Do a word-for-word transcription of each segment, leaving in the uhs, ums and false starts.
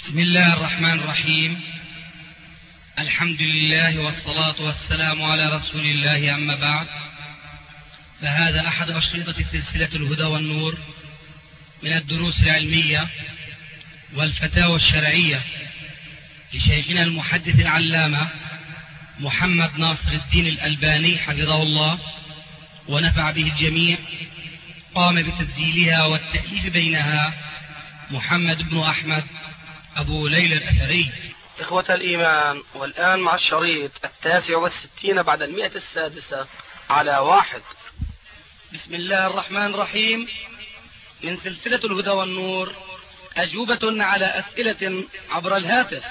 بسم الله الرحمن الرحيم. الحمد لله والصلاة والسلام على رسول الله، أما بعد، فهذا أحد أشرطة سلسلة الهدى والنور من الدروس العلمية والفتاوى الشرعية لشيخنا المحدث العلامة محمد ناصر الدين الألباني حفظه الله ونفع به الجميع. قام بتسجيلها والتأليف بينها محمد بن أحمد أبو ليلى الأثري. إخوة الإيمان، والآن مع الشريط التاسع والستين بعد المئة السادسة على واحد. بسم الله الرحمن الرحيم. من سلسلة الهدى والنور، أجوبة على أسئلة عبر الهاتف.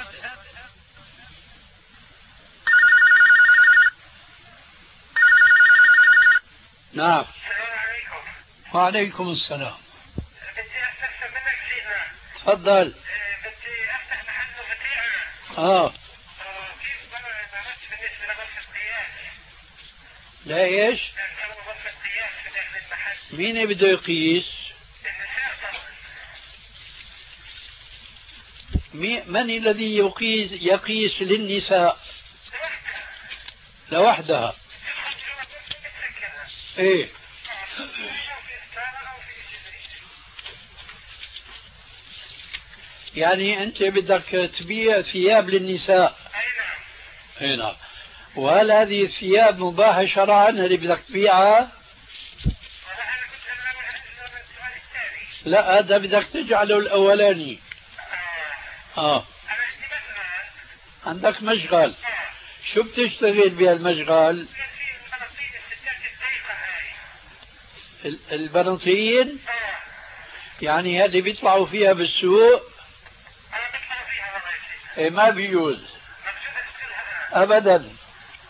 نعم. وعليكم السلام. بدي استفسر منك سيدنا. تفضل. بدي افتح محل وبتيع. اه كيف بمشي بالنسبه لغرفه القياس؟ لا ايش؟ غرفه القياس في داخل المحل. مين بده يقيس؟ النساء طبعا. مي... من الذي يقيس يقيس للنساء؟ لوحدها. ايه. يعني انت بدك تبيع ثياب للنساء؟ اي نعم. وهل هذه الثياب مباحة شرعا اللي بدك تبيعها؟ لا، هذا بدك تجعله الاولاني. اه عندك مشغل. شو بتشتغل بهالمشغل؟ البناطيل. يعني هذه بيطلعوا فيها بالسوق؟ إيه، ما بيجوز ابدا،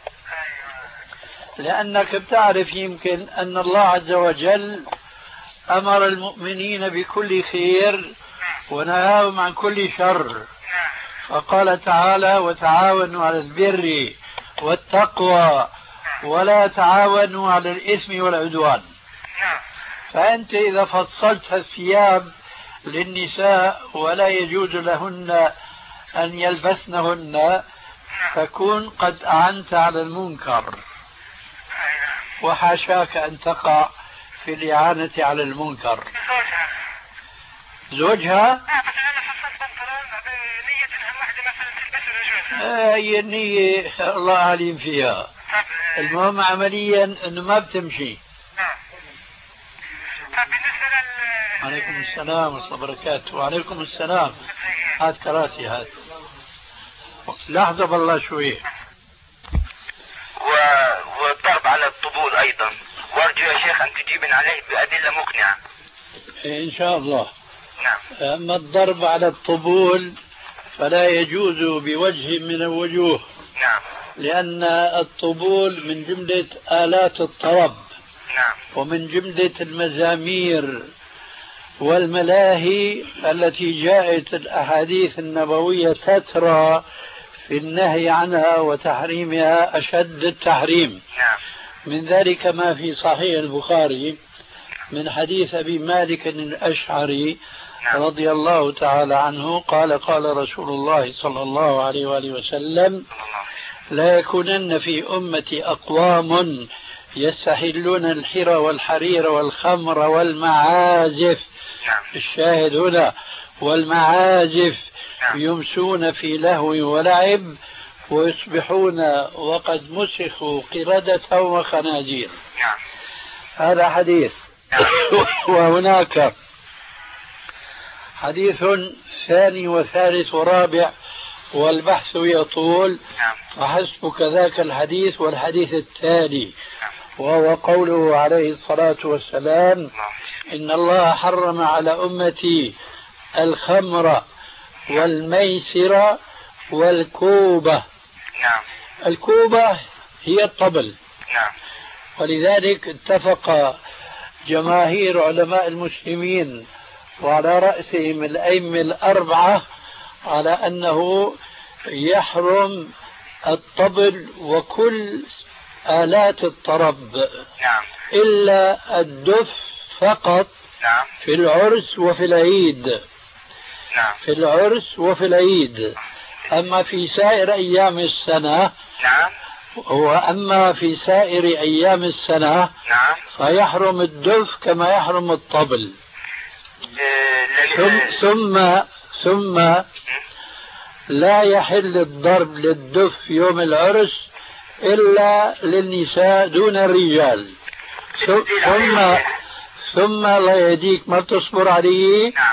لانك بتعرف يمكن ان الله عز وجل امر المؤمنين بكل خير ونهاهم عن كل شر، فقال تعالى: وتعاونوا على البر والتقوى ولا تعاونوا على الاثم والعدوان. فانت اذا فصلت الثياب للنساء ولا يجوز لهن أن يلبسنهن تكون قد أعنت على المنكر، وحاشاك أن تقع في الإعانة على المنكر. زوجها؟ هي النية الله عليم فيها. المهم عمليا أنه ما بتمشي. عليكم السلام ورحمة الله وبركاته. وعليكم السلام. هات كراسي هات. لحظة بالله شوي. و... والضرب على الطبول أيضا، وأرجو يا شيخ أن تجيبن عليه بأدلة مقنعة. إن شاء الله. نعم. أما الضرب على الطبول فلا يجوز بوجه من الوجوه. نعم. لأن الطبول من جملة آلات الطرب. نعم. ومن جملة المزامير والملاهي التي جاءت الأحاديث النبوية تترى في النهي عنها وتحريمها أشد التحريم. نعم. من ذلك ما في صحيح البخاري من حديث أبي مالك الأشعري رضي الله تعالى عنه قال: قال رسول الله صلى الله عليه وآله وسلم: لا يكونن في أمتي أقوام يستحلون الحر والحرير والخمر والمعازف. الشاهد هنا والمعازف. يمسون في لهو ولعب ويصبحون وقد مسخوا قردة وخنازير. هذا حديث. وهناك حديث ثاني وثالث ورابع والبحث يطول، وحسبك ذاك الحديث والحديث التالي، وهو قوله عليه الصلاة والسلام: إن الله حرم على أمتي الخمر والميسر والكوبة. نعم. الكوبة هي الطبل. نعم. ولذلك اتفق جماهير علماء المسلمين وعلى رأسهم الأئمة الأربعة على أنه يحرم الطبل وكل آلات الطرب. نعم. إلا الدف فقط. نعم. في العرس وفي العيد. نعم. في العرس وفي العيد. أما في سائر أيام السنة نعم. وأما في سائر أيام السنة نعم. فيحرم الدف كما يحرم الطبل. إيه ثم ثم ثم لا يحل الضرب للدف يوم العرس إلا للنساء دون الرجال. ثم ثم الله يهديك ما تصبر عليه. نعم.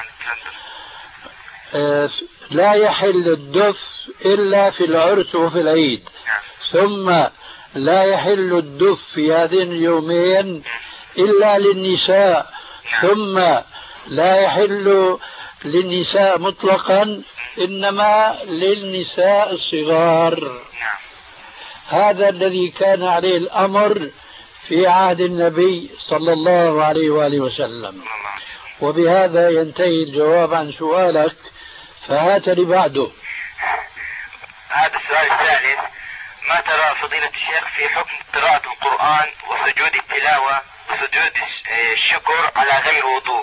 آه لا يحل الدف إلا في العرس وفي العيد. نعم. ثم لا يحل الدف في هذين اليومين إلا للنساء. نعم. ثم لا يحل للنساء مطلقا إنما للنساء الصغار. نعم. هذا الذي كان عليه الأمر في عهد النبي صلى الله عليه وآله وسلم. وبهذا ينتهي الجواب عن سؤالك، فهات لي بعده. هذا السؤال الثالث: ما ترى فضيلة الشيخ في حكم قراءة القرآن وسجود التلاوة وسجود الشكر على غير وضوء؟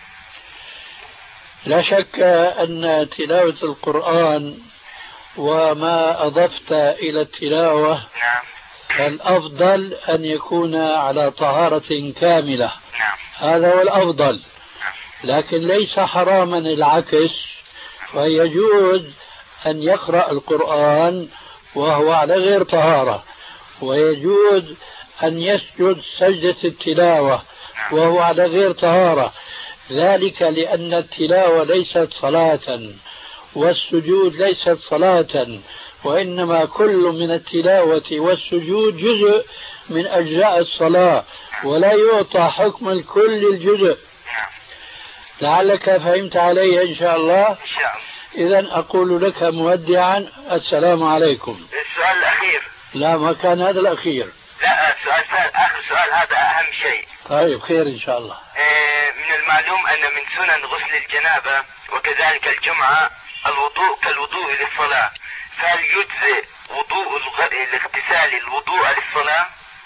لا شك أن تلاوة القرآن وما أضفت إلى التلاوة نعم. فالأفضل أن يكون على طهارة كاملة. نعم. هذا هو الأفضل. لكن ليس حراما العكس، فيجوز أن يقرأ القرآن وهو على غير طهارة، ويجوز أن يسجد سجدة التلاوة وهو على غير طهارة، ذلك لأن التلاوة ليست صلاة والسجود ليست صلاة، وإنما كل من التلاوة والسجود جزء من أجزاء الصلاة، ولا يعطى حكم الكل الجزء. لعلك فهمت علي إن شاء الله. إن شاء الله. إذن أقول لك مودعا السلام عليكم. السؤال الأخير. لا ما كان هذا الأخير. لا السؤال آخر سؤال، هذا أهم شيء. طيب خير إن شاء الله. إيه، من المعلوم أن من سنن غسل الجنابة وكذلك الجمعة الوضوء كالوضوء للصلاة، فهل يجزئ وضوء الغ... الاغتسال الوضوء للصلاة؟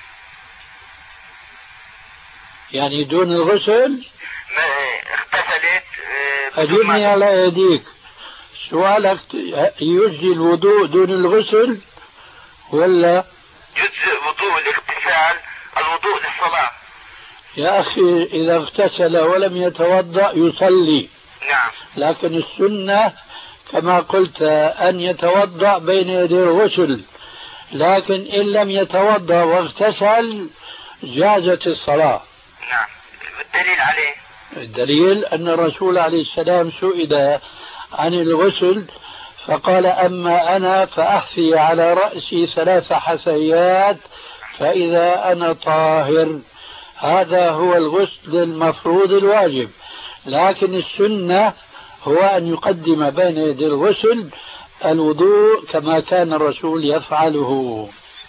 يعني دون الغسل؟ ما اغتسلت. أجبني على يديك. سؤالك يجزي الوضوء دون الغسل ولا يجزئ وضوء الاغتسال الوضوء للصلاة؟ يا أخي إذا اغتسل ولم يتوضأ يصلي. نعم. لكن السنة كما قلت أن يتوضأ بين يدي الغسل، لكن إن لم يتوضأ واغتسل جازت الصلاة. نعم. والدليل عليه؟ الدليل أن الرسول عليه السلام سئل عن الغسل فقال: أما أنا فأحثي على رأسي ثلاث حثيات فإذا أنا طاهر. هذا هو الغسل المفروض الواجب، لكن السنة هو أن يقدم بين يدي الغسل الوضوء كما كان الرسول يفعله.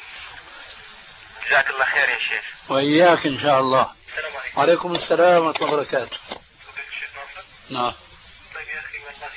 جزاك الله خير يا شيخ. وإياك إن شاء الله. السلام عليكم. وعليكم السلام ورحمة الله وبركاته. فضيلة الشيخ ناصر. نعم. طيب يا أخي والله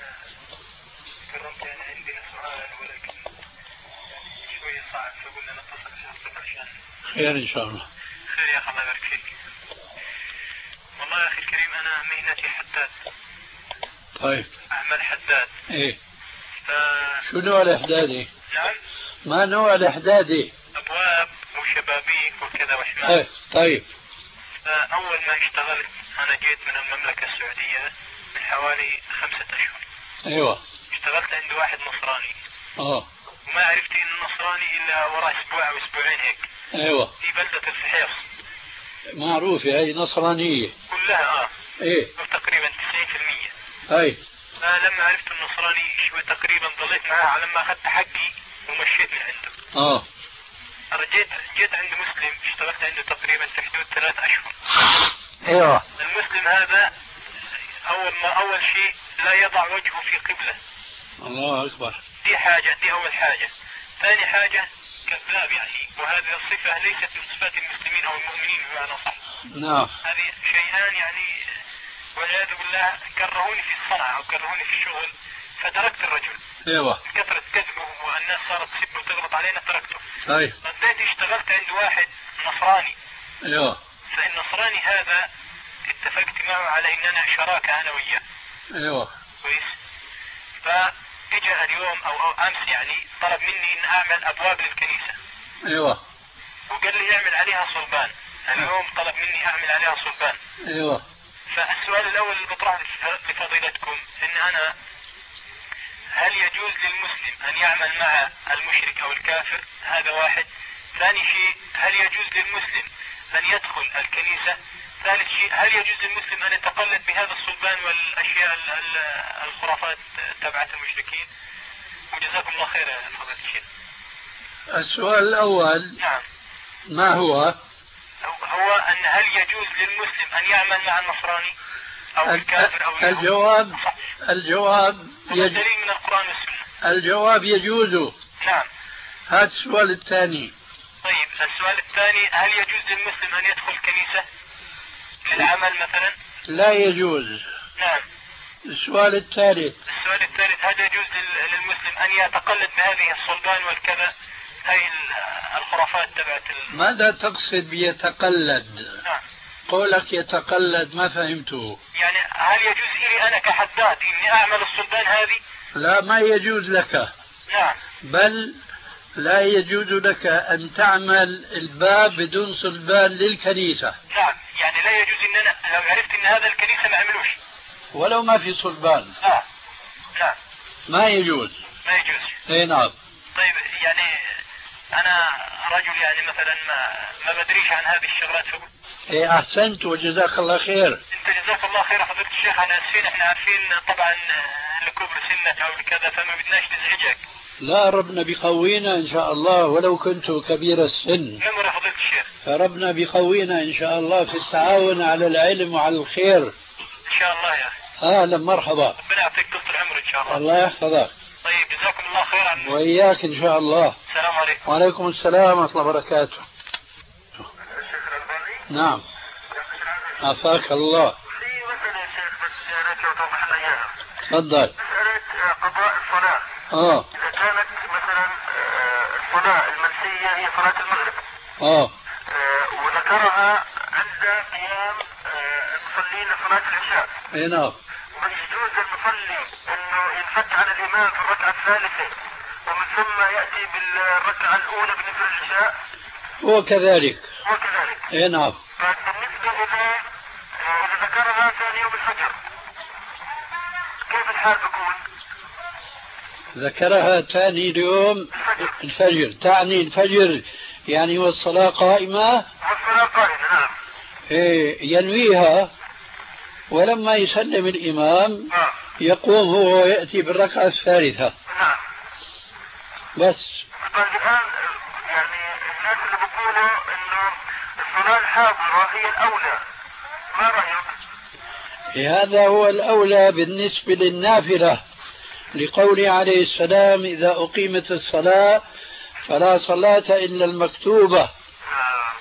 كرمت يعني عندنا سؤال ولكن يعني شوية صعب، فقلنا نتصل بحضرتك عشان خير إن شاء الله. خير يا أخي الله يبارك فيك. والله يا أخي الكريم أنا مهنتي حداد. طيب. أعمل حداد. إيه. ف... شو نوع الإحدادي؟ نعم. ما نوع الإحدادي؟ أبواب وشبابيك وكذا وحمام. إيه. طيب. فأول ما اشتغلت أنا جيت من المملكة السعودية من حوالي خمسة أشهر. أيوة. اشتغلت عند واحد نصراني. اه. وما عرفت إنه نصراني إلا وراء أسبوع أو أسبوعين هيك. أيوة. في بلدة الفحيص. معروفة هي نصرانية. كلها اه. إيه. تقريبا تسعين بالمية. أي. فلما عرفت النصراني شوي تقريبا ضليت معاه على ما أخذت حقي ومشيت من عنده. اه. رجيت جيت عند مسلم اشتغلت عنده تقريبا في حدود ثلاث أشهر. أيوة. المسلم هذا أول ما أول شيء لا يضع وجهه في قبلة. الله أكبر. دي حاجة، دي أول حاجة. ثاني حاجة كذاب يعني، وهذه الصفة ليست من صفات المسلمين أو المؤمنين بمعنى صح. نعم. هذه شيئان يعني والعياذ بالله كرهوني في الصنعة أو كرهوني في الشغل فتركت الرجل. أيوة. كثرة كذبه والناس صارت تسب وتغلط علينا تركته. طيب. رديت اشتغلت عند واحد نصراني. أيوة. فالنصراني هذا اتفقت معه على ان انا شراكة انا وياه. أيوة. كويس. فاجا اليوم او, أو امس يعني طلب مني ان اعمل ابواب للكنيسة. ايوه. وقال لي اعمل عليها صلبان. اليوم طلب مني اعمل عليها صلبان. ايوه. فالسؤال الاول اللي بطرحه لفضيلتكم ان انا هل يجوز للمسلم ان يعمل مع المشرك او الكافر؟ هذا واحد. ثاني شيء هل يجوز للمسلم ان يدخل الكنيسة؟ ثالث شيء هل يجوز للمسلم ان يتقلد بهذا الصلبان والاشياء الخرافات تبعت المشركين؟ وجزاكم الله خير يا فضيلة الشيخ. السؤال الاول نعم ما هو؟ هو ان هل يجوز للمسلم ان يعمل مع النصراني او الكافر او الجواب الجواب يجوز دليل من القرآن والسنة. الجواب يجوز. نعم. هذا السؤال الثاني. طيب السؤال الثاني هل يجوز للمسلم ان يدخل كنيسة للعمل مثلا؟ لا يجوز. نعم. السؤال الثالث السؤال الثالث هل يجوز للمسلم ان يتقلد بهذه الصلبان والكذا هاي الخرافات تبعت ال... ماذا تقصد بيتقلد؟ نعم. قولك يتقلد ما فهمته. يعني هل يجوز لي انا كحداد اني اعمل الصلبان هذه؟ لا ما يجوز لك. نعم. بل لا يجوز لك ان تعمل الباب بدون صلبان للكنيسة. نعم. يعني لا يجوز ان انا لو عرفت ان هذا الكنيسة ما عملوش ولو ما في صلبان. نعم. نعم. ما يجوز. ما يجوز. اي نعم. طيب يعني انا رجل يعني مثلا ما ما بدريش عن هذه الشغلات فقلت ايه احسنت وجزاك الله خير. انت جزاك الله خير فضيلة الشيخ. انا اسفين احنا عارفين طبعا لكبر سنك او لكذا فما بدناش نزعجك. لا ربنا بيقوينا ان شاء الله ولو كنت كبير السن. نمر فضيلة الشيخ. فربنا بيقوينا ان شاء الله في التعاون على العلم وعلى الخير. ان شاء الله يا اخي. اهلا مرحبا. ربنا يعطيك طول العمر ان شاء الله. الله يحفظك. طيب جزاكم الله خير عن... واياك ان شاء الله. السلام عليكم. وعليكم السلام ورحمة الله وبركاته. الشيخ الألباني. نعم. عافاك الله. في مسألة يا شيخ بس يا ريت لو توضح لنا اياها. تفضل. مسألة قضاء الصلاة. اه. إذا كانت مثلا الصلاة المنسية هي صلاة المغرب. اه. وذكرها عند قيام المصلين لصلاة العشاء. اي نعم. ويجوز للمصلي انه ينفك عن الامام في الركعة الثالثة ومن ثم يأتي بالركعة الاولى بالنسبة للعشاء. هو كذلك. هو كذلك. اي نعم. فبالنسبة إذا إذا ذكرها ثاني يوم الفجر كيف الحال بكون؟ ذكرها ثاني يوم الفجر. تعني الفجر يعني والصلاة قائمة. والصلاة قائمة نعم. إيه ينويها ولما يسلم الإمام آه. يقوم هو ويأتي بالركعة الثالثة. نعم. بس. طيب الآن يعني الناس اللي بيقولوا إنه الصلاة الحاضرة هي الأولى ما رأيك؟ هذا هو الأولى بالنسبة للنافلة لقوله عليه السلام إذا أقيمت الصلاة فلا صلاة إلا المكتوبة. آه.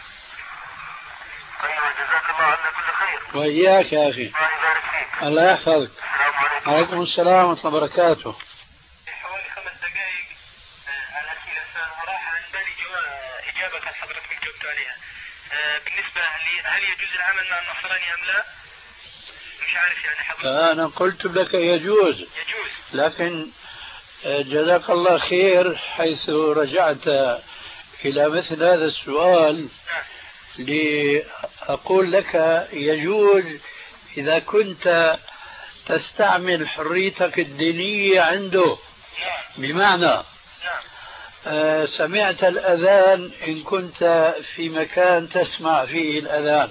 أيوة جزاك الله عنا كل خير. وإياك يا أخي. الله يبارك فيك. الله يحفظك. السلام عليكم. وعليكم السلام ورحمة الله وبركاته. حوالي خمس دقائق على الأسئلة فراح عن بالي إجابة حضرتك جبت عليها. بالنسبة لي هل يجوز العمل مع النصراني أم لا؟ مش عارف يعني حضرتك. أنا قلت لك يجوز. يجوز. لكن جزاك الله خير حيث رجعت إلى مثل هذا السؤال لأقول لك يجوز إذا كنت تستعمل حريتك الدينية عنده. بمعنى آه سمعت الأذان إن كنت في مكان تسمع فيه الأذان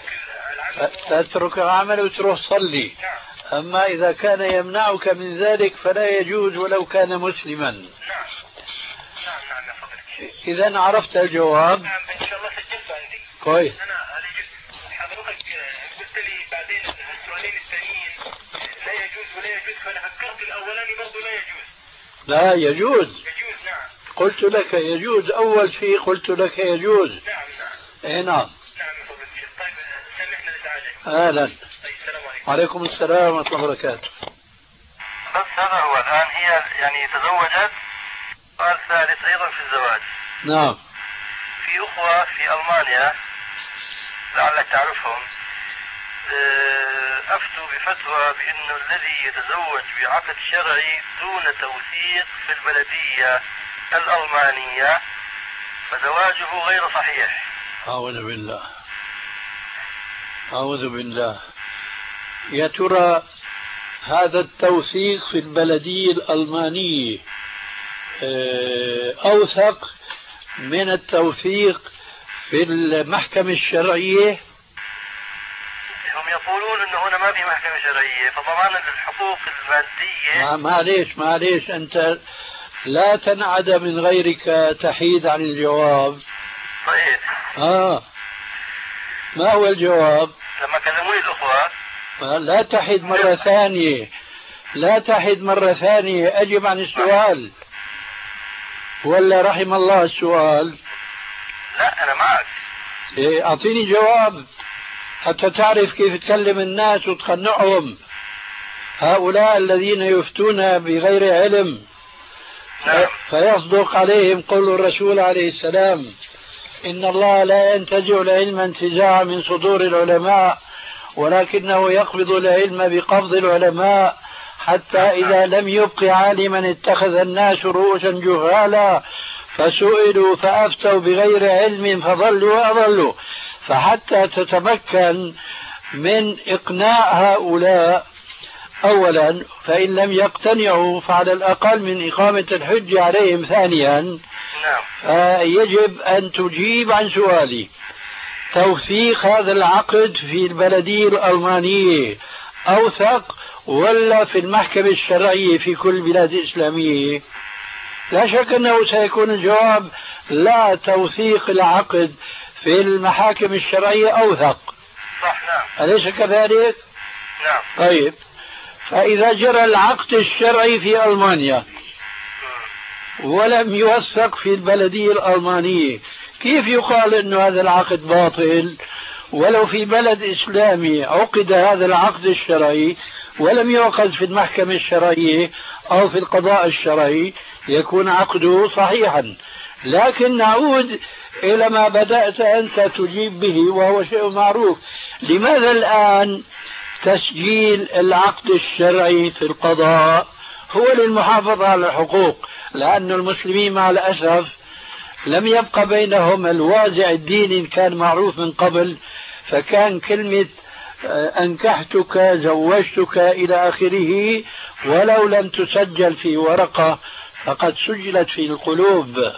تترك العمل وتروح صلي. أما إذا كان يمنعك من ذلك فلا يجوز ولو كان مسلما. إذا عرفت الجواب. نعم إن شاء الله سجلت عندي. كويس. أنا حضرتك قلت لي بعدين السؤالين الثانيين لا يجوز ولا يجوز فأنا فكرت الأولاني برضه لا يجوز. لا يجوز. يجوز نعم. قلت لك يجوز أول شيء قلت لك يجوز. نعم نعم. إيه نعم. نعم فضل الشيخ. طيب سامحنا الإزعاج. أهلا. طيب السلام عليكم. وعليكم السلام ورحمة الله وبركاته. بس هذا هو الآن هي يعني تزوجت. سؤال ثالث أيضا في الزواج. نعم. في أخوة في ألمانيا لعلك تعرفهم أفتوا بفتوى بأنه الذي يتزوج بعقد شرعي دون توثيق في البلدية الألمانية فزواجه غير صحيح. أعوذ بالله أعوذ بالله. يا ترى هذا التوثيق في البلدية الألمانية أوثق من التوثيق في المحكمة الشرعية؟ هم يقولون أنه هنا ما في محكمة شرعية، فطبعا الحقوق المادية. معليش معليش أنت لا تنعد من غيرك تحيد عن الجواب. طيب. آه ما هو الجواب؟ لما كلموني الأخوة لا تحد مرة ثانية، لا تحد مرة ثانية، أجب عن السؤال ولا رحم الله السؤال. لا أنا معك. إيه أعطيني جواب حتى تعرف كيف تكلم الناس وتقنعهم. هؤلاء الذين يفتون بغير علم نعم. فيصدق عليهم قول الرسول عليه السلام: إن الله لا ينتزع العلم انتزاعا من صدور العلماء ولكنه يقبض العلم بقبض العلماء حتى إذا لم يبق عالما اتخذ الناس رؤوسا جهالا فسئلوا فأفتوا بغير علم فضلوا وأضلوا. فحتى تتمكن من إقناع هؤلاء أولا، فإن لم يقتنعوا فعلى الأقل من إقامة الحج عليهم ثانيا، يجب أن تجيب عن سؤالي: توثيق هذا العقد في البلدية الألمانية أوثق ولا في المحكمة الشرعية في كل بلاد إسلامية؟ لا شك أنه سيكون الجواب لا، توثيق العقد في المحاكم الشرعية أوثق. صح. نعم. أليس كذلك؟ نعم. طيب، فإذا جرى العقد الشرعي في ألمانيا ولم يوثق في البلدية الألمانية، كيف يقال أن هذا العقد باطل؟ ولو في بلد إسلامي عقد هذا العقد الشرعي ولم يعقد في المحكمة الشرعية أو في القضاء الشرعي يكون عقده صحيحا. لكن نعود إلى ما بدأت أنت تجيب به وهو شيء معروف: لماذا الآن تسجيل العقد الشرعي في القضاء هو للمحافظة على الحقوق؟ لأن المسلمين مع الأسف لم يبقى بينهم الوازع الديني كان معروف من قبل، فكان كلمة أنكحتك زوجتك إلى آخره ولو لم تسجل في ورقة فقد سجلت في القلوب.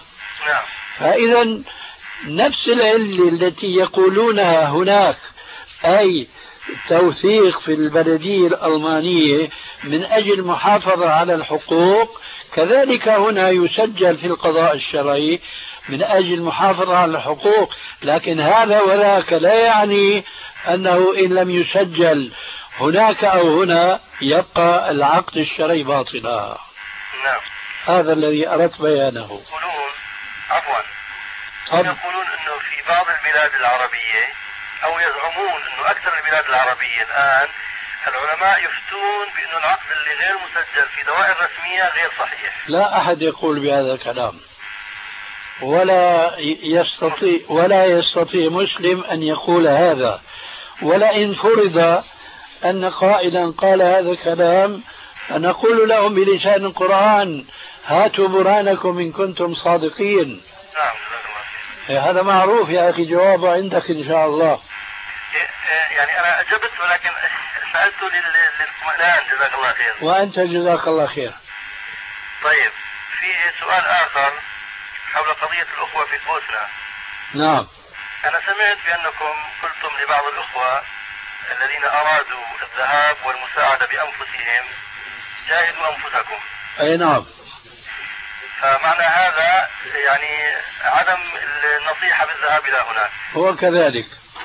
فإذا نفس العلة التي يقولونها هناك، أي توثيق في البلدية الألمانية من أجل محافظة على الحقوق، كذلك هنا يسجل في القضاء الشرعي من أجل المحافظة على الحقوق. لكن هذا وذاك لا يعني أنه إن لم يسجل هناك أو هنا يبقى العقد الشرعي باطلا. نعم. هذا الذي أردت بيانه. يقولون عفوا يقولون أنه في بعض البلاد العربية، أو يزعمون أنه أكثر البلاد العربية الآن العلماء يفتون بأنه العقد اللي غير مسجل في دوائر رسمية غير صحيح. لا أحد يقول بهذا الكلام، ولا يستطيع ولا يستطيع مسلم أن يقول هذا. ولئن فرض أن قائلا قال هذا الكلام فنقول لهم بلسان القرآن: هاتوا برهانكم إن كنتم صادقين. نعم. هذا معروف يا أخي، جوابه عندك إن شاء الله. يعني أنا أجبت ولكن سألته للاطمئنان. جزاك الله خير. وأنت جزاك الله خير. طيب، في سؤال آخر حول قضية الأخوة في بوسنا. نعم. أنا سمعت بأنكم قلتم لبعض الأخوة الذين أرادوا الذهاب والمساعدة بأنفسهم: جاهدوا أنفسكم. أي نعم. فمعنى هذا يعني عدم النصيحة بالذهاب إلى هناك. هو كذلك.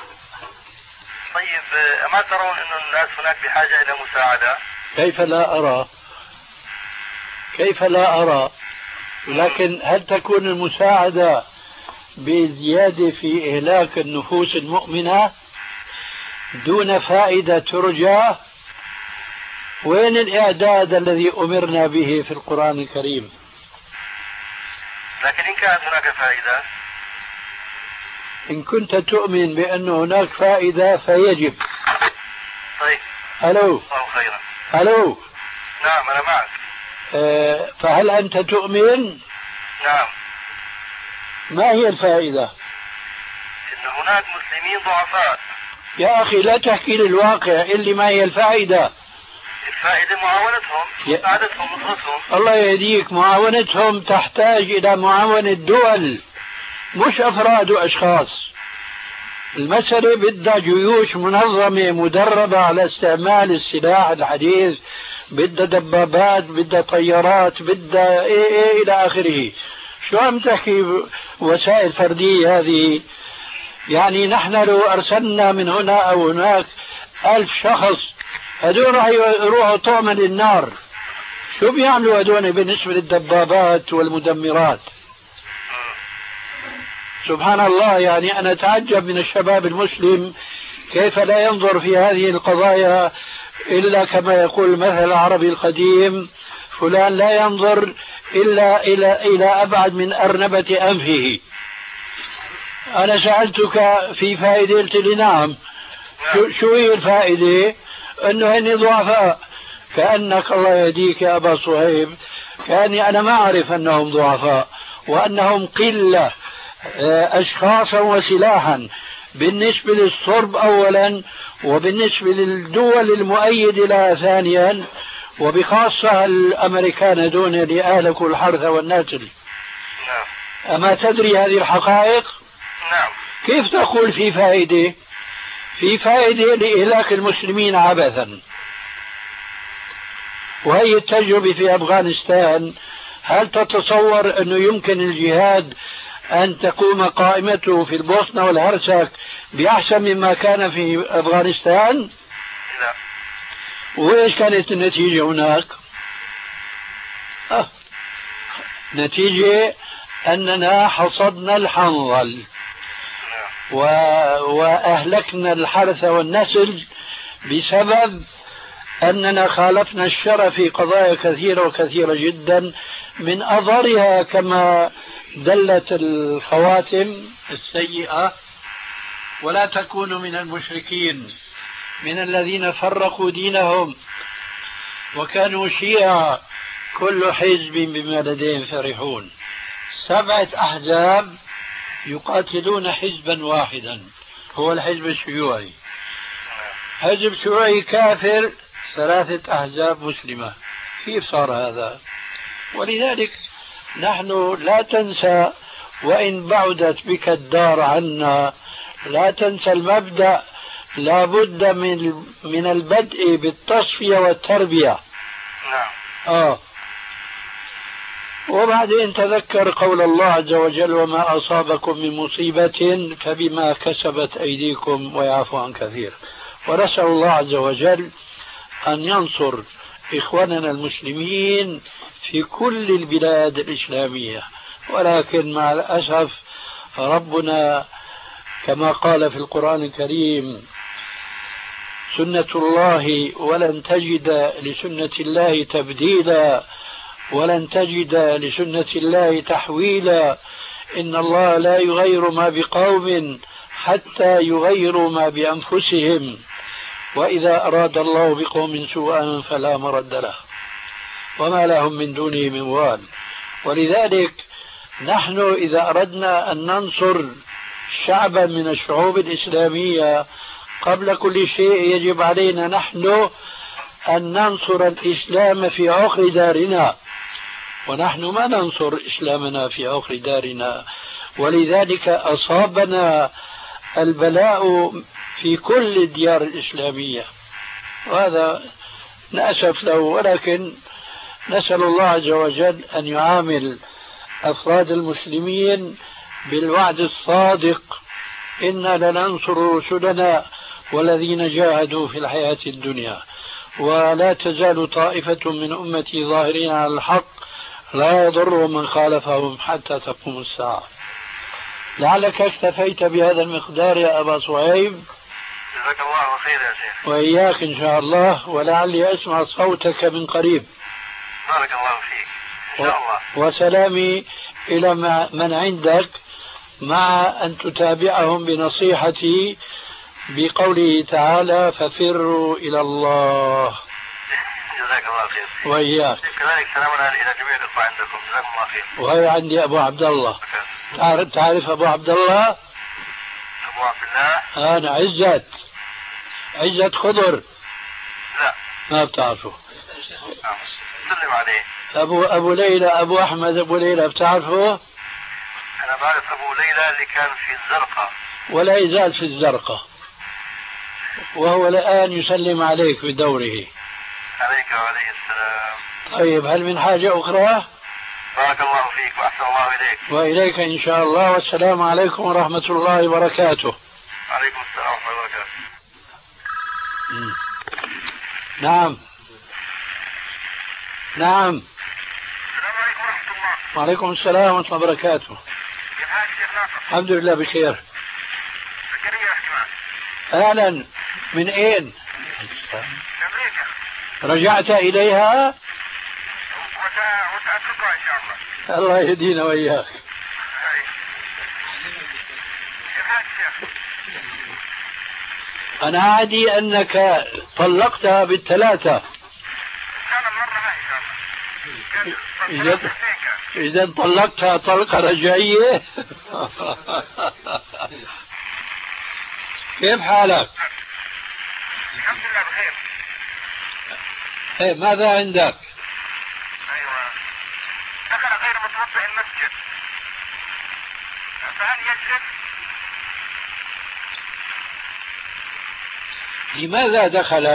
طيب، ما ترون أن الناس هناك بحاجة إلى مساعدة؟ كيف لا أرى كيف لا أرى لكن هل تكون المساعدة بزيادة في إهلاك النفوس المؤمنة دون فائدة ترجى؟ وين الإعداد الذي أمرنا به في القرآن الكريم؟ لكن إن كانت هناك فائدة، إن كنت تؤمن بأن هناك فائدة فيجب. طيب. ألو. الله خيرا. ألو. نعم أنا معك. أه فهل أنت تؤمن؟ نعم. ما هي الفائدة؟ إن هناك مسلمين ضعفاء. يا أخي لا تحكي لي الواقع اللي ما هي الفائدة. الفائدة معاونتهم، مساعدتهم، نصرتهم. الله يهديك، معاونتهم تحتاج إلى معاونة دول مش أفراد وأشخاص. المسألة بدها جيوش منظمة مدربة على استعمال السلاح الحديث، بدها دبابات، بدها طيارات، بدها إيه إيه إلى آخره. شو عم تحكي وسائل فردية هذه؟ يعني نحن لو أرسلنا من هنا أو هناك ألف شخص هدول راح يروحوا طعما للنار. شو بيعملوا هدول بالنسبة للدبابات والمدمرات؟ سبحان الله. يعني أنا أتعجب من الشباب المسلم كيف لا ينظر في هذه القضايا إلا كما يقول المثل العربي القديم: فلان لا ينظر إلا إلى إلى أبعد من أرنبة أنفه. أنا سألتك في فائدة، قلت لي نعم. شو, شو هي الفائدة؟ أنه هني ضعفاء. كأنك الله يهديك يا أبا صهيب، كأني أنا ما أعرف أنهم ضعفاء وأنهم قلة أشخاصا وسلاحا بالنسبة للصرب أولا، وبالنسبة للدول المؤيدة لها ثانيا، وبخاصة الأمريكان دون اللي أهلكوا الحرث والنسل. أما تدري هذه الحقائق؟ نعم. كيف تقول في فائدة؟ في فائدة لإهلاك المسلمين عبثا. وهي التجربة في أفغانستان. هل تتصور أنه يمكن الجهاد أن تقوم قائمته في البوسنة والهرسك بأحسن مما كان في أفغانستان؟ لا. وإيش كانت النتيجة هناك؟ آه. نتيجة أننا حصدنا الحنظل و... وأهلكنا الحرث والنسل بسبب أننا خالفنا الشرع في قضايا كثيرة وكثيرة جدا، من أضرها كما دلت الخواتم السيئة: ولا تكونوا من المشركين من الذين فرقوا دينهم وكانوا شيعا كل حزب بما لديهم فرحون. سبعة أحزاب يقاتلون حزبا واحدا، هو الحزب الشيوعي. حزب شيوعي كافر، ثلاثة أحزاب مسلمة. كيف صار هذا؟ ولذلك نحن لا تنسى، وإن بعدت بك الدار عنا، لا تنسى المبدأ: لا بد من من البدء بالتصفية والتربية. نعم. آه. وبعدين تذكر قول الله عز وجل: وما أصابكم من مصيبة فبما كسبت أيديكم ويعفو عن كثير. ونسأل الله عز وجل أن ينصر إخواننا المسلمين في كل البلاد الإسلامية. ولكن مع الأسف ربنا كما قال في القرآن الكريم: سنة الله ولن تجد لسنة الله تبديلا ولن تجد لسنة الله تحويلا. إن الله لا يغير ما بقوم حتى يغيروا ما بأنفسهم، وإذا أراد الله بقوم سوءا فلا مرد له وما لهم من دونه من وال. ولذلك نحن إذا أردنا أن ننصر شعبا من الشعوب الإسلامية، قبل كل شيء يجب علينا نحن أن ننصر الإسلام في عقر دارنا، ونحن ما ننصر إسلامنا في عقر دارنا. ولذلك أصابنا البلاء في كل الديار الإسلامية، وهذا نأسف له. ولكن نسأل الله عز وجل أن يعامل أفراد المسلمين بالوعد الصادق: إنا لننصر رسلنا والذين جاهدوا في الحياة الدنيا، ولا تزال طائفة من أمتي ظاهرين على الحق لا يضر من خالفهم حتى تقوم الساعة. لعلك اكتفيت بهذا المقدار يا أبا صهيب. جزاك الله خير يا شيخ. وإياك إن شاء الله، ولعلي أسمع صوتك من قريب. بارك الله فيك إن شاء الله. وسلامي إلى من عندك، مع أن تتابعهم بنصيحتي بقوله تعالى ففروا إلى الله. جزاك الله خير. وإياك. كذلك سلامنا إلى جميع الإخوة عندكم، جزاكم الله خير. وهي عندي أبو عبد الله. تعرف تعرف أبو عبد الله؟ أبو عبد الله؟ أنا عزت عزت خضر. لا ما بتعرفه. سلم عليه. أبو أبو ليلى أبو أحمد أبو ليلى بتعرفه؟ أنا بعرف أبو ليلى اللي كان في الزرقاء. ولا يزال في الزرقاء، وهو الآن يسلم عليك بدوره. عليك وعليه السلام. طيب هل من حاجة أخرى؟ بارك الله فيك وأحسن الله إليك. وإليك إن شاء الله، والسلام عليكم ورحمة الله وبركاته. عليكم السلام ورحمة الله وبركاته. نعم نعم. السلام عليكم ورحمة الله. وعليكم السلام ورحمة الله وبركاته. كيف حالك شيخ ناصر؟ الحمد لله بخير. زكريا احتمال. أهلا. من أين؟ أمريكا. رجعت إليها؟ وسأتركها إن شاء الله. الله يهدينا وإياك. كيف حالك شيخ؟ أنا عادي أنك طلقتها بالثلاثة. كان مرة ما إن شاء الله. إذا طلقتها طلقة رجعية. كيف حالك؟ الحمد لله بخير. إيه ماذا عندك؟ أيوة. دخل غير متوضئ المسجد، فهل يجلس؟ لماذا دخل؟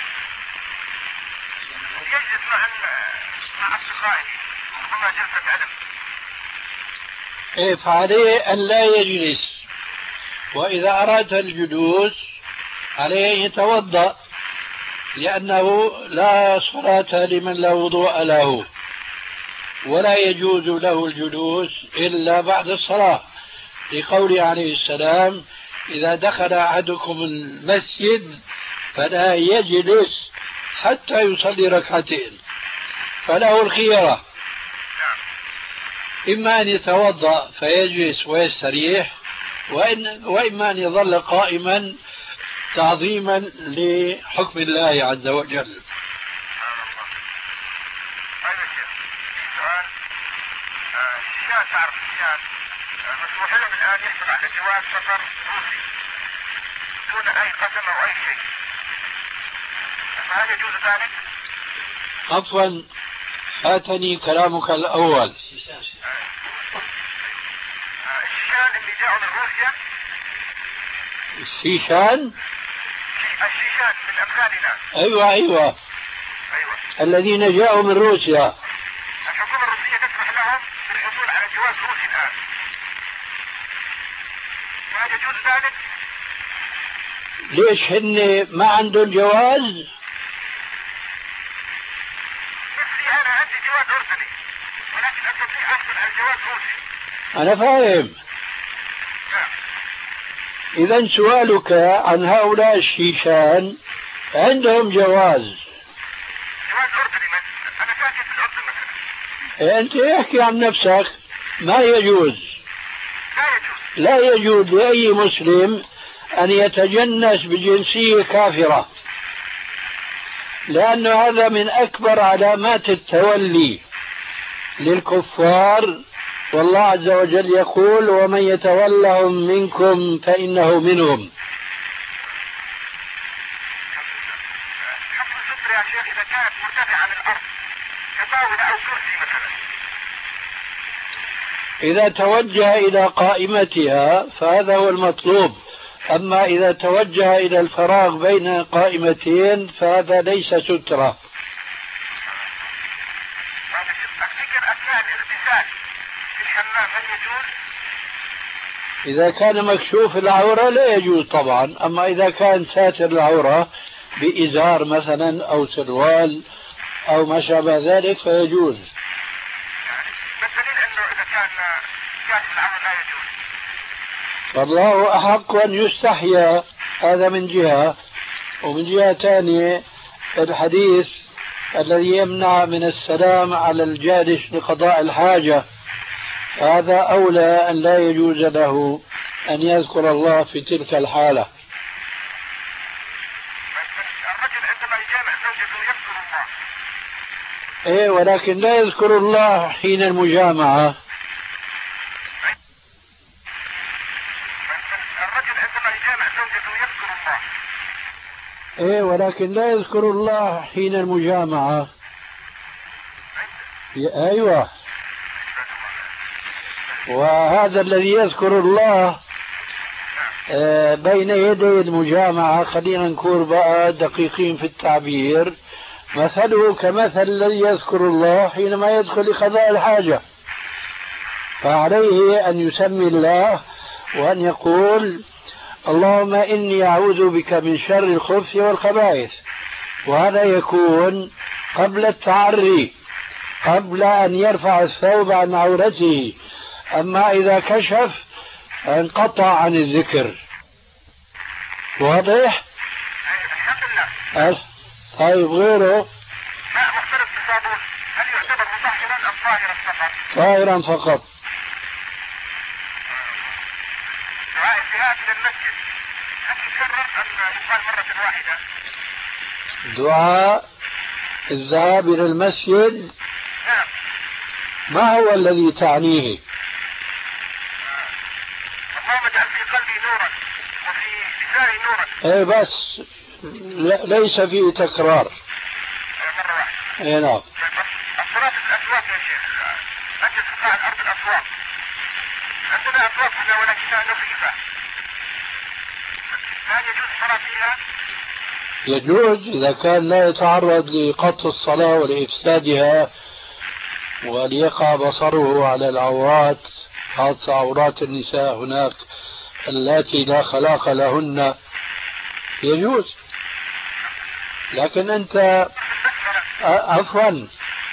يجلس مع مع أصدقائه، ربما جلسة علم. إيه فعليه أن لا يجلس، وإذا أراد الجلوس عليه أن يتوضأ، لأنه لا صلاة لمن لا وضوء له، ولا يجوز له الجلوس إلا بعد الصلاة، لقوله عليه السلام إذا دخل أحدكم المسجد فلا يجلس حتى يصلي ركعتين، فله الخيرة، إما أن يتوضأ فيجلس ويستريح، وإن وإما أن يظل قائما تعظيما لحكم الله عز وجل. سؤال. الشيشان تعرف الشيشان مسموح لهم الآن يحصل على جواز سفر روسي دون أي قسم أو أي شيء، فهل يجوز ذلك؟ عفوا فاتني كلامك الأول. الشيشان اللي جاءوا من روسيا. الشيشان؟ الشيشان من أمثالنا. أيوة أيوة أيوة. الذين جاءوا من روسيا. الحكومة الروسية تسمح لهم بالحصول على جواز روسي الآن، فهل يجوز ذلك؟ ليش هن ما عندهم جواز؟ مثلي أنا عندي جواز أردني، ولكن أستطيع أحصل على جواز روسي. أنا فاهم. إذا سؤالك عن هؤلاء الشيشان عندهم جواز. جواز أردني مثلا، أنا ساكن في الأردن مثلا. أنت احكي عن نفسك. ما يجوز، لا يجوز لا يجوز لأي مسلم أن يتجنس بجنسية كافرة، لأن هذا من أكبر علامات التولي للكفار، والله عز وجل يقول ومن يتولهم منكم فإنه منهم. حكم الستر يا شيخ إذا كانت مرتفعة عن الأرض كطاولة أو كرسي مثلا. إذا توجه إلى قائمتها فهذا هو المطلوب، أما إذا توجه إلى الفراغ بين قائمتين فهذا ليس سترة. أفتكر أثناء الاغتسال في الحمام هل يجوز؟ إذا كان مكشوف العورة لا يجوز طبعا، أما إذا كان ساتر العورة بإزار مثلا أو سروال أو ما شابه ذلك فيجوز. بالدليل أنه إذا كان كاشف العورة لا يجوز. فالله أحق أن يستحيا، هذا من جهة، ومن جهة ثانية الحديث الذي يمنع من السلام على الجالس لقضاء الحاجة، هذا أولى أن لا يجوز له أن يذكر الله في تلك الحالة. ايه ولكن لا يذكر الله حين المجامعة. الرجل عندما يجامع زوجته يذكر الله. ايه ولكن لا يذكر الله حين المجامعة. ايوه، وهذا الذي يذكر الله بين يدي المجامعة، خلينا نكون بقى دقيقين في التعبير، مثله كمثل الذي يذكر الله حينما يدخل لقضاء الحاجة، فعليه أن يسمي الله وأن يقول اللهم إني أعوذ بك من شر الخبث والخبائث، وهذا يكون قبل التعري، قبل أن يرفع الثوب عن عورته. أما إذا كشف انقطع عن الذكر. واضح؟ الحمد لله. طيب غيره؟ ماء مختلط بالصابون هل يعتبر مطهرا أم طاهرا فقط؟ طاهرا فقط. دعاء الذهاب إلى المسجد هل يكرر أم يقال مرة واحدة؟ دعاء الذهاب إلى المسجد نعم. ما هو الذي تعنيه؟ اللهم اجعل في قلبي نورا وفي لساني نورا. ايه بس ليس فيه تكرار. مرة واحدة. ايه نعم. الصلاة في الأسواق يا شيخ، أنت تقطع الأرض الأسواق، عندنا أسواق هنا ولكنها نظيفة، هل يجوز الصلاة فيها؟ يجوز إذا كان لا يتعرض لقطع الصلاة ولإفسادها وليقع بصره على العورات، خاصة عورات النساء هناك اللاتي لا خلاق لهن، يجوز. لكن أنت عفوا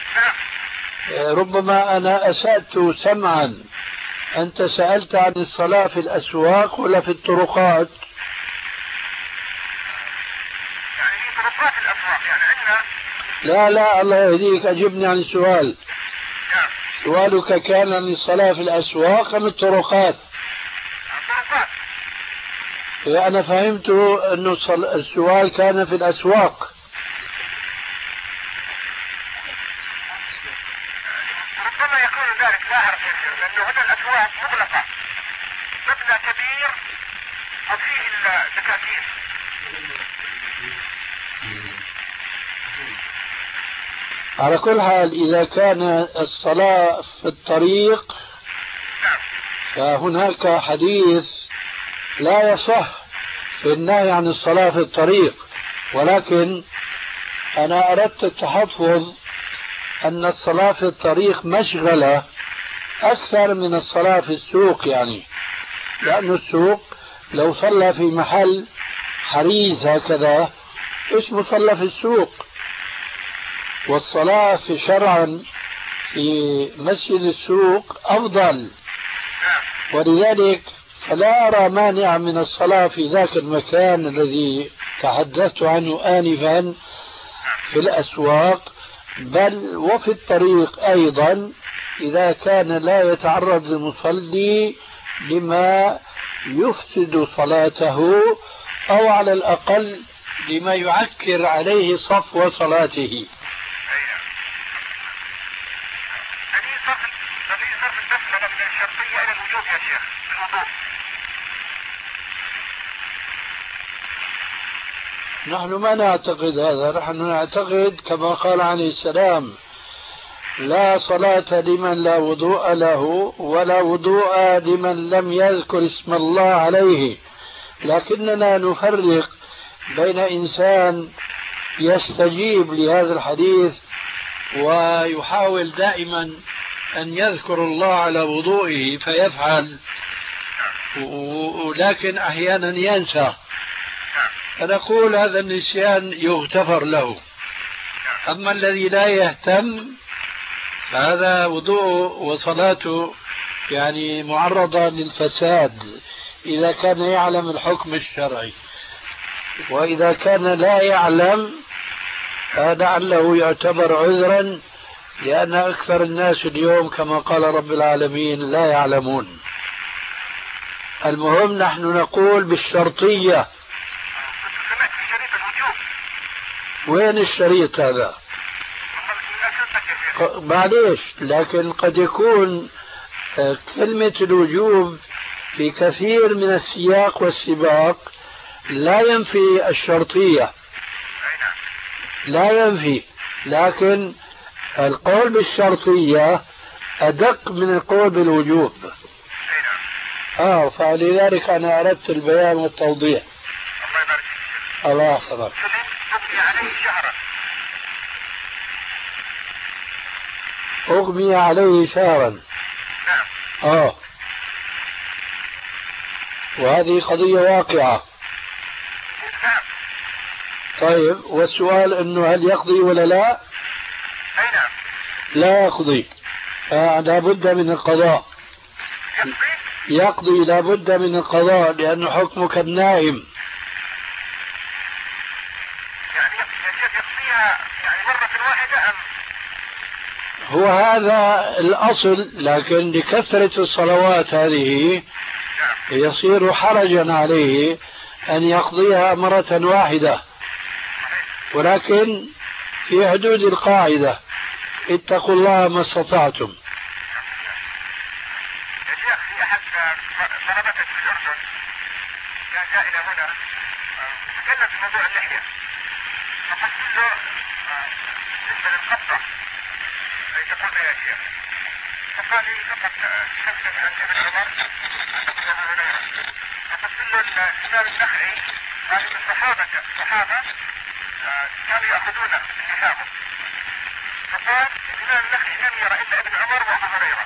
ربما أنا أسأت سمعا، أنت سألت عن الصلاة في الأسواق ولا في الطرقات؟ يعني في طرقات الأسواق، يعني عندنا. لا لا الله يهديك، أجبني عن السؤال. نعم. سؤالك كان عن الصلاة في الأسواق أم الطرقات؟ الطرقات. أنا فهمت أن السؤال كان في الأسواق. ربما يكون ذلك، لا أعرف يا شيخ، لأنه هنا الأسواق مغلقة، مبنى كبير وفيه الدكاكين. على كل حال إذا كان الصلاة في الطريق فهناك حديث لا يصح في النهي عن الصلاة في الطريق، ولكن أنا أردت التحفظ أن الصلاة في الطريق مشغلة أكثر من الصلاة في السوق، يعني لأن السوق لو صلى في محل حريز هكذا اسمه صلى في السوق، والصلاة في شرعا في مسجد السوق أفضل، ولذلك فلا أرى مانع من الصلاة في ذاك المكان الذي تحدثت عنه آنفا في الأسواق، بل وفي الطريق أيضا إذا كان لا يتعرض المصلي لما يفسد صلاته أو على الأقل لما يعكر عليه صفو صلاته. نحن ما نعتقد هذا، نحن نعتقد كما قال عليه السلام لا صلاة لمن لا وضوء له ولا وضوء لمن لم يذكر اسم الله عليه، لكننا نفرق بين إنسان يستجيب لهذا الحديث ويحاول دائما أن يذكر الله على وضوئه فيفعل، ولكن أحيانا ينسى، فنقول هذا النسيان يغتفر له. أما الذي لا يهتم فهذا وضوء وصلاته يعني معرضة للفساد إذا كان يعلم الحكم الشرعي، وإذا كان لا يعلم فلعله يعتبر عذرا، لأن أكثر الناس اليوم كما قال رب العالمين لا يعلمون. المهم نحن نقول بالشرطية. وين الشريط هذا؟ معليش، لكن قد يكون كلمة الوجوب في كثير من السياق والسباق لا ينفي الشرطية، لا ينفي، لكن القول بالشرطية أدق من القول بالوجوب. آه فلذلك أنا أردت البيان والتوضيح. الله يبارك فيك. الله يحفظك. أغمي عليه شهرا. أغمي عليه شهرا. نعم. آه وهذه قضية واقعة. نعم. طيب والسؤال أنه هل يقضي ولا لا؟ أي نعم. لا يقضي. آه لا بد من القضاء. يقضي؟ يقضي لا بد من القضاء لأنه حكمه كالنائم. يعني يقضيها يعني مرة واحدة أم؟ هو هذا الأصل، لكن لكثرة الصلوات هذه يصير حرجا عليه أن يقضيها مرة واحدة، ولكن في حدود القاعدة اتقوا الله ما استطعتم. يا شيخ في أحد طلبتك في الأردن كان جاء إلى هنا تكلم في موضوع اللحية، فقلت له بالنسبة للقطة أي تقول يا شيخ، فقال لي فقط شفت عن ابن عمر أبو هريرة، فقلت له الإمام النخعي قال من الصحابة الصحابة كانوا يأخذون لحاهم، فقال الإمام النخعي لم يرى إلا ابن عمر وأبو هريرة.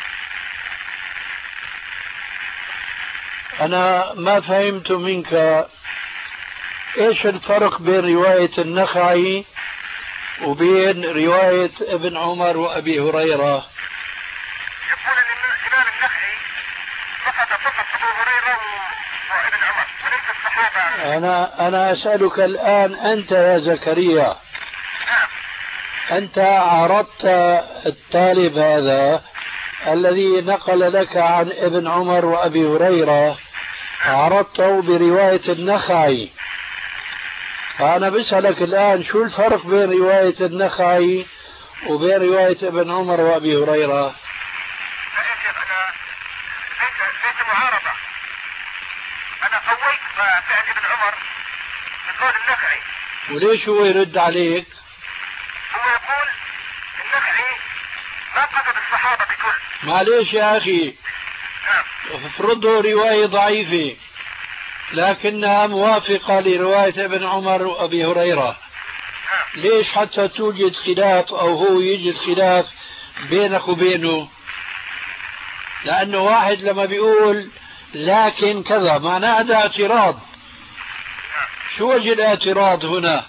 أنا ما فهمت منك إيش الفرق بين رواية النخعي وبين رواية ابن عمر وأبي هريرة؟ يقول أن الإمام النخعي فقط فقط أبو هريرة وابن عمر وليس الصحابة. أنا أنا أسألك الآن أنت يا زكريا، أنت عرضت الطالب هذا الذي نقل لك عن ابن عمر وأبي هريرة، عرضته برواية النخعي، فأنا بسألك الآن شو الفرق بين رواية النخعي وبين رواية ابن عمر وأبي هريرة؟ لا يا شيخ أنا ليس ليس معارضة، أنا قويت فعل ابن عمر بقول النخعي. وليش هو يرد عليك؟ هو يقول النخعي ما قصد الصحابة بكل. معليش يا أخي، افرضوا رواية ضعيفة لكنها موافقة لرواية ابن عمر وأبي هريرة، ليش حتى توجد خلاف أو هو يوجد خلاف بينك وبينه؟ لأنه واحد لما بيقول لكن كذا معناه هذا اعتراض. شو وجه الاعتراض هنا؟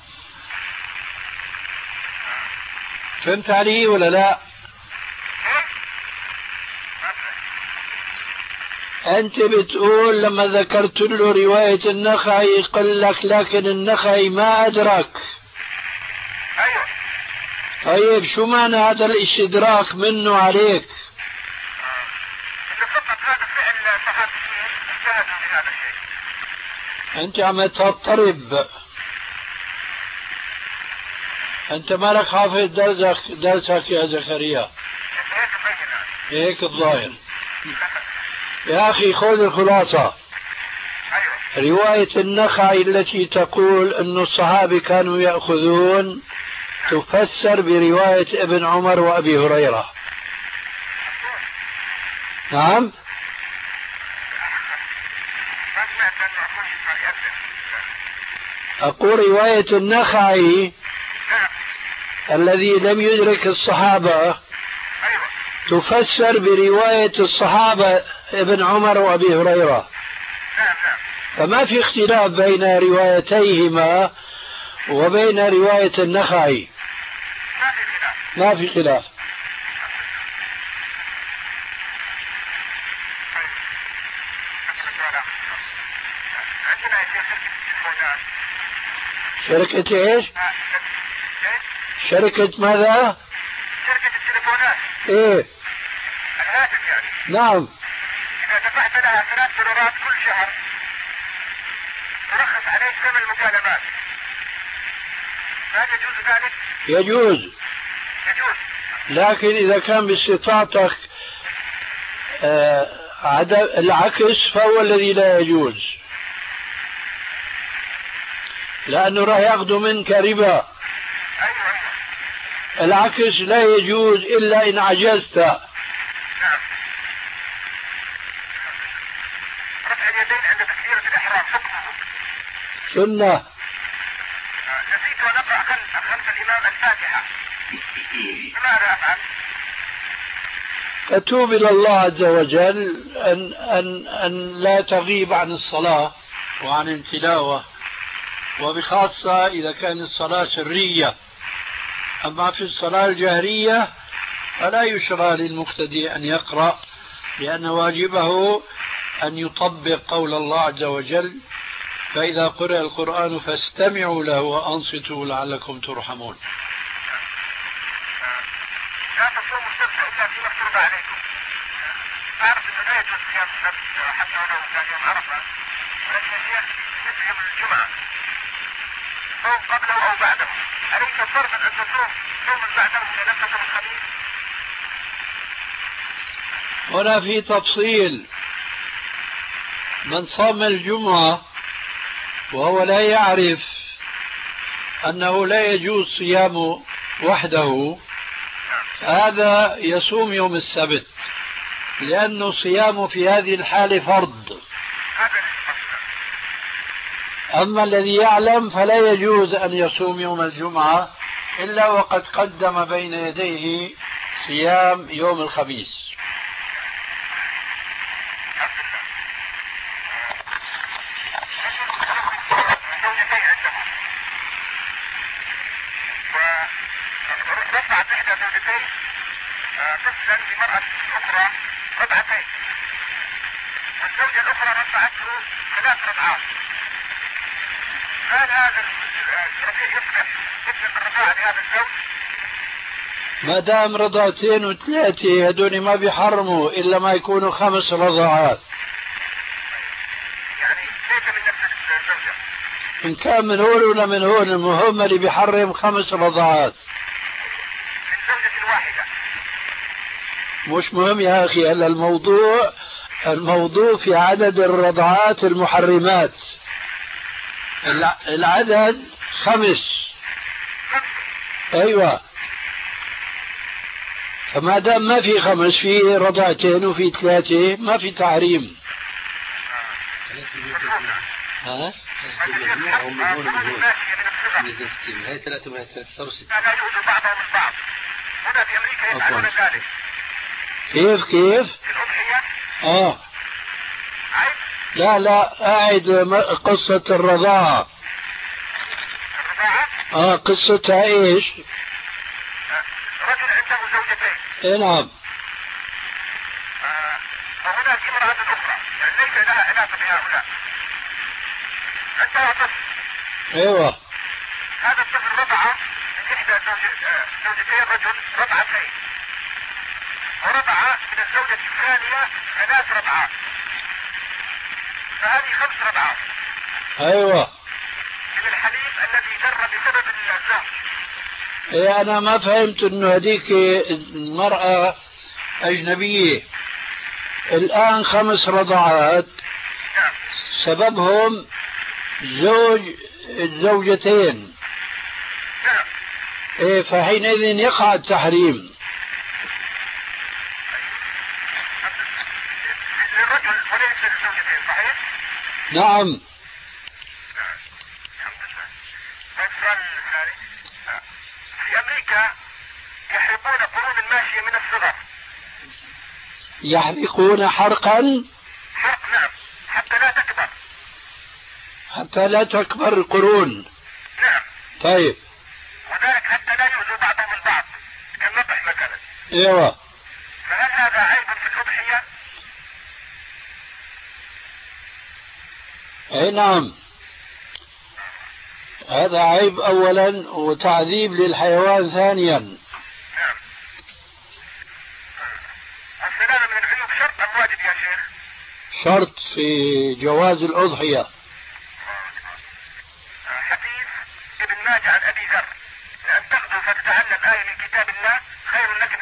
فهمت علي ولا لا؟ أنت بتقول لما ذكرت له رواية النخعي قال لك لكن النخعي ما أدرك. أيوة. طيب شو معنى هذا الاستدراك منه عليك؟ إنه فقط هذا فعل صحابيين اجتهدوا بهذا الشيء. أنت عم تضطرب، أنت مالك حافظ درسك درسك يا زكريا. هيك الظاهر. يا أخي خذ الخلاصة. رواية النخعي التي تقول أن الصحابة كانوا يأخذون تفسر برواية ابن عمر وأبي هريرة. نعم. أقول رواية النخعي الذي لم يدرك الصحابة تفسر برواية الصحابة ابن عمر وأبي هريرة، فما في اختلاف بين روايتيهما وبين رواية النخعي، ما في خلاف. شركة ايش؟ شركة ماذا؟ شركة التليفونات. ايه؟ الهاتف يعني. نعم. إذا دفعت لها ثلاث دولارات كل شهر ترخص عليك ثمن المكالمات، هل يجوز ذلك؟ يجوز. يجوز. لكن إذا كان باستطاعتك آه العكس فهو الذي لا يجوز، لأنه راح يأخذ منك ربا. العكس لا يجوز إلا إن عجزت. نعم. رفع اليدين عند تكبيرة الإحرام حكمه سنة. نسيت أن أقرأ خلف الإمام الفاتحة، بماذا أفعل؟ تتوب إلى الله عز وجل أن, أن, أن لا تغيب عن الصلاة وعن التلاوة، وبخاصة إذا كانت الصلاة سرية. أما في الصلاة الجهرية فلا يشرع للمقتدي أن يقرأ، لأن واجبه أن يطبق قول الله عز وجل: فإذا قرأ القرآن فاستمعوا له وأنصتوا لعلكم ترحمون. لا تصوموا السبت إلا فيما افترض عليكم. أعرف أنه لا يجوز صيام السبت حتى ولو كان يوم عرفة، ولكن يا شيخ مثل يوم الجمعة صوم قبله أو بعده، أليس فرضا أن تصوم يوما بعده إذا لم تكن الخميس؟ هنا في تفصيل: من صام الجمعة وهو لا يعرف أنه لا يجوز صيامه وحده، هذا يصوم يوم السبت، لأنه صيامه في هذه الحالة فرض. أما الذي يعلم فلا يجوز أن يصوم يوم الجمعة إلا وقد قدم بين يديه صيام يوم الخميس. رفعت إحدى زوجتين طفلا لمرأة أخرى رضعتين، والزوجة الأخرى رفعته ثلاث رضعات، هل هذا الرفيع يصبح مثل الرضاعة لهذا الزوج؟ ما دام رضعتين وثلاثة هدول ما بيحرموا إلا ما يكونوا خمس رضعات. يعني ليس من نفس الزوجة؟ إن كان من هون ولا من هون، المهم اللي بيحرم خمس رضعات. مش مهم يا أخي، هلا الموضوع الموضوع في عدد الرضعات المحرمات. العدد خمس. أيوة. فما دام ما في خمس، في رضعتين وفي ثلاثة، ما في تحريم. ها؟ هاي ثلاثة وهي ثلاثة صاروا ستة. لا يؤذوا بعضهم البعض. هنا في أمريكا يفعلون ذلك. كيف كيف؟ في الأضحية؟ آه. عيب؟ لا لا، قاعد قصة الرضاعة. الرضاعة؟ آه، قصتها إيش؟ رجل عنده زوجتين. إيه نعم. آه. وهناك امرأة أخرى، يعني ليس لها علاقة بهؤلاء. عندها طفل. أيوة. هذا الطفل رضع من إحدى زوجتي الرجل رضعتين، ورضع من الزوجة الثانية ثلاث رضعات، فهذه خمس رضعات. أيوة. من الحليب الذي جر بسبب الزوج. إيه، أنا ما فهمت إنه هذيك المرأة أجنبية. الآن خمس رضعات. نعم. سببهم زوج الزوجتين. نعم. إيه، فحينئذ يقع التحريم. للرجل وليس للزوجتين، صحيح؟ نعم. الحمد لله. السؤال الثاني، في أمريكا يحرقون قرون الماشية من الصغر. يحرقون حرقا؟ حرق، نعم، حتى لا تكبر. حتى لا تكبر القرون. نعم. طيب. وذلك حتى لا يؤذوا بعضهم البعض كالنطح مثلا. ايوه. فهل هذا عيب في الأضحية؟ اي نعم، هذا عيب اولا وتعذيب للحيوان ثانيا. نعم. السلامة من العيوب شرط أم واجب يا شيخ؟ شرط في جواز الأضحية. حديث ابن ماجه عن أبي ذر: لأن تغدو فتتعلم آية من كتاب الله خير لك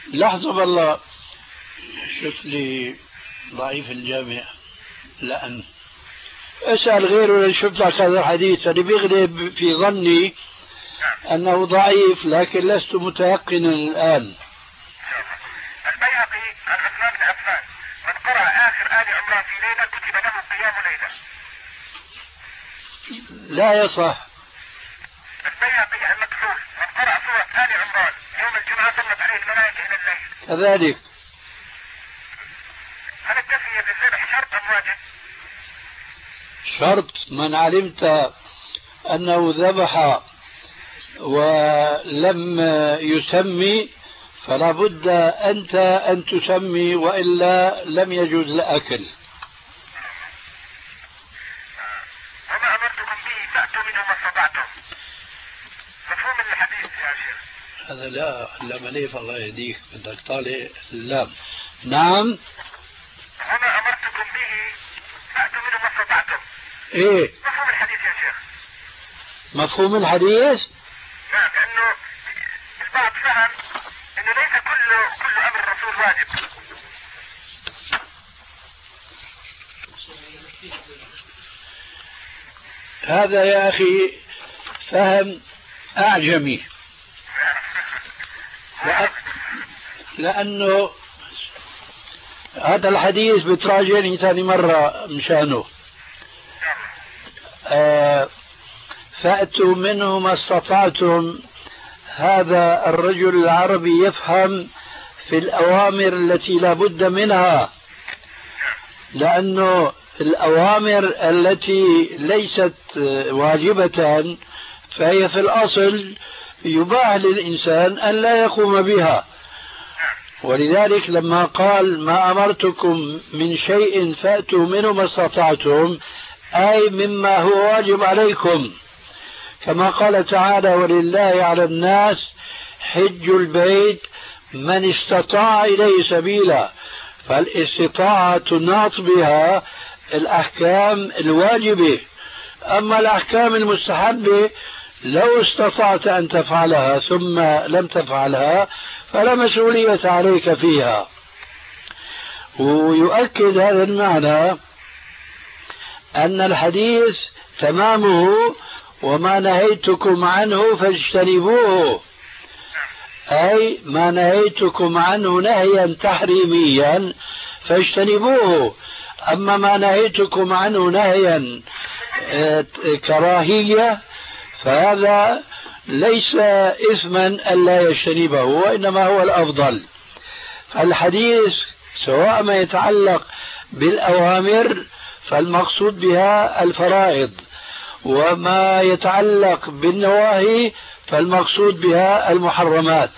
لحظة بالله، شوف لي ضعيف الجامع. لأن اسأل غيره اللي شفت لك هذا الحديث اللي بيغلب في ظني أنه ضعيف، لكن لست متيقنا الآن. البيهقي عن عثمان بن عفان من قرأ آخر آل عمران في ليلة كتب له قيام ليلة. لا يصح. البيهقي عن مكحول من قرأ سورة آل عمران يوم الجمعة صلت عليه الملائكة إلى الليل. كذلك. هل التسمية بالذبح شرط أم واجب؟ شرط. من علمت أنه ذبح ولم يسمي فلا بد أنت أن تسمي، وإلا لم يجوز الأكل. وما أمرتكم به فأتوا منه ما استطعتم. مفهوم الحديث يا شيخ؟ هذا لا لا مليف، الله يهديك، بدك طالع اللام. نعم. وما أمرتكم به فأتوا منه ما استطعتم. إيه مفهوم الحديث يا شيخ؟ مفهوم الحديث؟ نعم، لأنه البعض فهم أنه ليس كل كل أمر الرسول واجب. هذا يا أخي فهم أعجمي. لأنه هذا الحديث بتراجعني ثاني مرة مشانه. آه فأتوا منه ما استطعتم. هذا الرجل العربي يفهم في الأوامر التي لا بد منها، لأنه الأوامر التي ليست واجبة فهي في الأصل يباح للإنسان أن لا يقوم بها. ولذلك لما قال ما أمرتكم من شيء فأتوا منه ما استطعتم، أي مما هو واجب عليكم، كما قال تعالى ولله على الناس حج البيت من استطاع إليه سبيلا. فالاستطاعة تناط بها الأحكام الواجبة. أما الأحكام المستحبة لو استطعت أن تفعلها ثم لم تفعلها فلا مسؤولية عليك فيها. ويؤكد هذا المعنى أن الحديث تمامه وما نهيتكم عنه فاجتنبوه، أي ما نهيتكم عنه نهيا تحريميا فاجتنبوه. أما ما نهيتكم عنه نهيا كراهية فهذا ليس إثما ألا يجتنبه، وإنما هو الأفضل. فالحديث سواء ما يتعلق بالأوامر فالمقصود بها الفرائض، وما يتعلق بالنواهي فالمقصود بها المحرمات.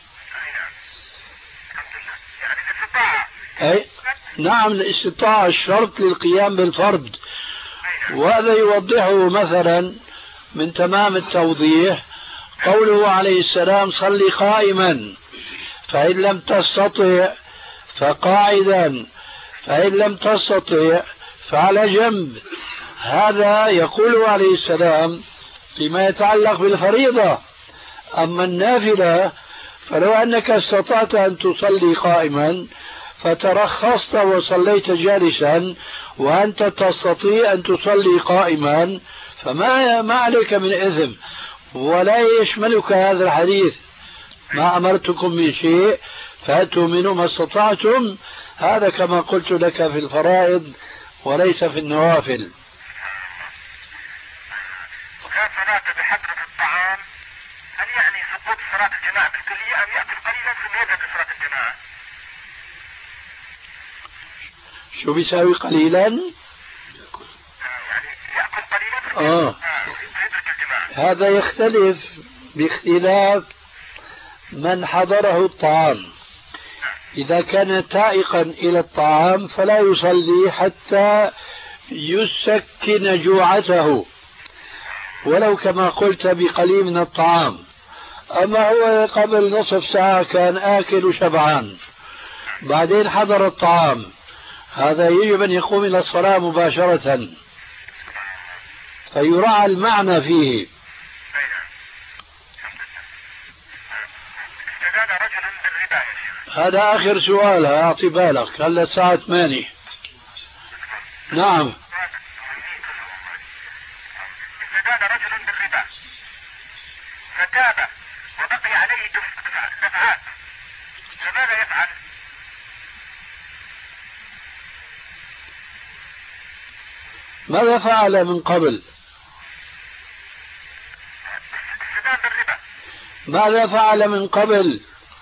أي نعم، الاستطاعة الشرط للقيام بالفرض. وهذا يوضحه مثلا من تمام التوضيح قوله عليه السلام صلي قائما، فإن لم تستطع فقاعدا، فإن لم تستطع فعلى جنب. هذا يقوله عليه السلام فيما يتعلق بالفريضة. أما النافلة فلو أنك استطعت أن تصلي قائما فترخصت وصليت جالسا وأنت تستطيع أن تصلي قائما فما ما عليك من إثم، ولا يشملك هذا الحديث ما أمرتكم من شيء فأتوا منه ما استطعتم. هذا كما قلت لك في الفرائض وليس في النوافل. وكان صلاة بحضرة الطعام هل يعني سقوط صلاة الجماعة بالكلية أم يأكل قليلا ثم يذهب لصلاة الجماعة؟ شو بيساوي قليلا؟ يعني يأكل قليلا ثم آه. يدرك الجماعة. هذا يختلف باختلاف من حضره الطعام. إذا كان تائقا إلى الطعام فلا يصلي حتى يسكن جوعته ولو كما قلت بقليل من الطعام. أما هو قبل نصف ساعة كان آكل وشبعان، بعدين حضر الطعام، هذا يجب أن يقوم إلى الصلاة مباشرة، فيراعى المعنى فيه. استدان رجل بالربا يا شيخ. هذا آخر سؤال، أعطي بالك هلا الساعة ثمانية. نعم. استدان رجل بالربا فتاب وبقي عليه دفعات، فماذا يفعل؟ ماذا فعل من قبل؟ استدان بالربا. ماذا فعل من قبل؟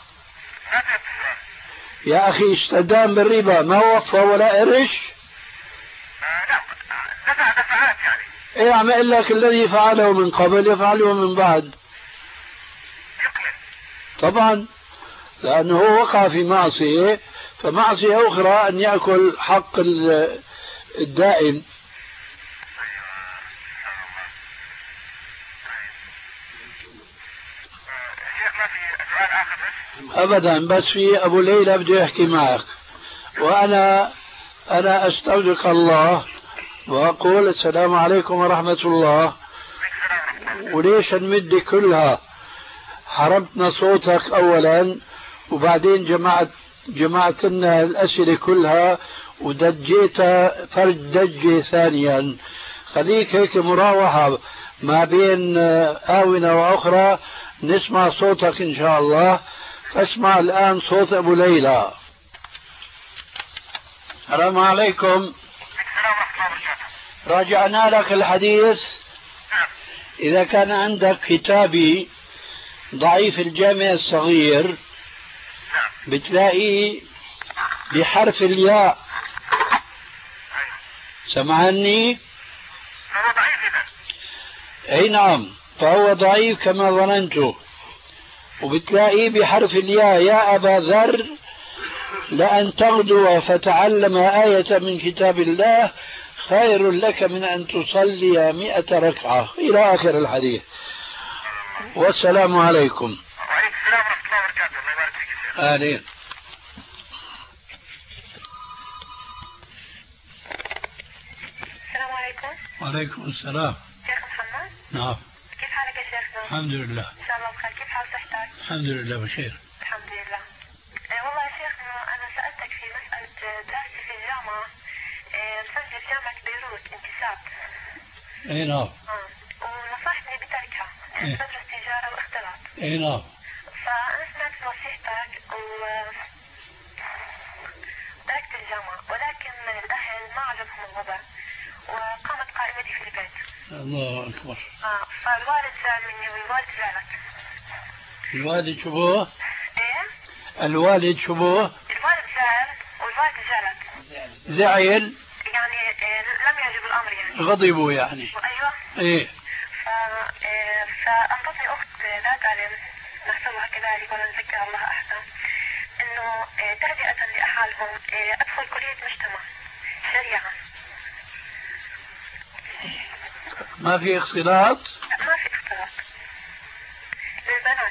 يا أخي استدان بالربا، ما وصى ولا قرش؟ آه لا، دفع دفعات يعني. ايه عم اقول لك الذي فعله من قبل يفعله من بعد. يقلل. طبعا، لأنه وقع في معصية، فمعصية أخرى أن يأكل حق الدائن. أبدا، بس في أبو ليلى بده يحكي معك، وأنا أنا أستودعك الله وأقول السلام عليكم ورحمة الله. وليش نمد كلها؟ حرمتنا صوتك أولا، وبعدين جمعت جمعت لنا الأسئلة كلها ودجيتها فرج دجة ثانيا. خليك هيك مراوحة ما بين آونة وأخرى، نسمع صوتك إن شاء الله. اسمع الآن صوت أبو ليلى. السلام عليكم. راجعنا لك الحديث. إذا كان عندك كتابي ضعيف الجامع الصغير بتلاقي بحرف الياء. سمعني؟ اي نعم، فهو ضعيف كما ظننت. وبتلاقيه بحرف الياء: يا أبا ذر لأن تغدو فتعلم آية من كتاب الله خير لك من أن تصلي مئة ركعة، إلى آخر الحديث. والسلام عليكم. وعليكم السلام ورحمة الله وبركاته. الله يبارك فيك يا شيخ. آمين. السلام عليكم. وعليكم السلام. شيخ محمد. نعم. كيف حالك يا شيخنا؟ الحمد لله. إن شاء الله بخير. كيف حال صحتك؟ الحمد لله بخير. الحمد لله. إيه والله يا شيخنا أنا سألتك في مسألة دراستي في الجامعة. إيه مسجل في جامعة بيروت انتساب. اي نعم. اه ونصحتني بتركها. إيه؟ بدرس تجارة واختلاط. اي نعم. فأنا سمعت نصيحتك و تركت الجامعة، ولكن الأهل ما عجبهم الوضع وقامت قائمتي في البيت. الله أكبر. اه فالوالد زعل مني والوالد زعلت. الوالد شبوه؟ ايه؟ الوالد شبوه؟ الوالد زعل والوالد زعلت. زعل؟ يعني إيه لم يعجب الأمر يعني. غضبوا يعني. أيوه. ايه. ف إيه فأنطتني أخت ذات علم نحسبها كذلك ولا نذكر الله أحسن، إنه إيه تهدئة لأحوالهم إيه أدخل كلية مجتمع شريعة. ما في اختلاط؟ ما في اختلاط للبنات.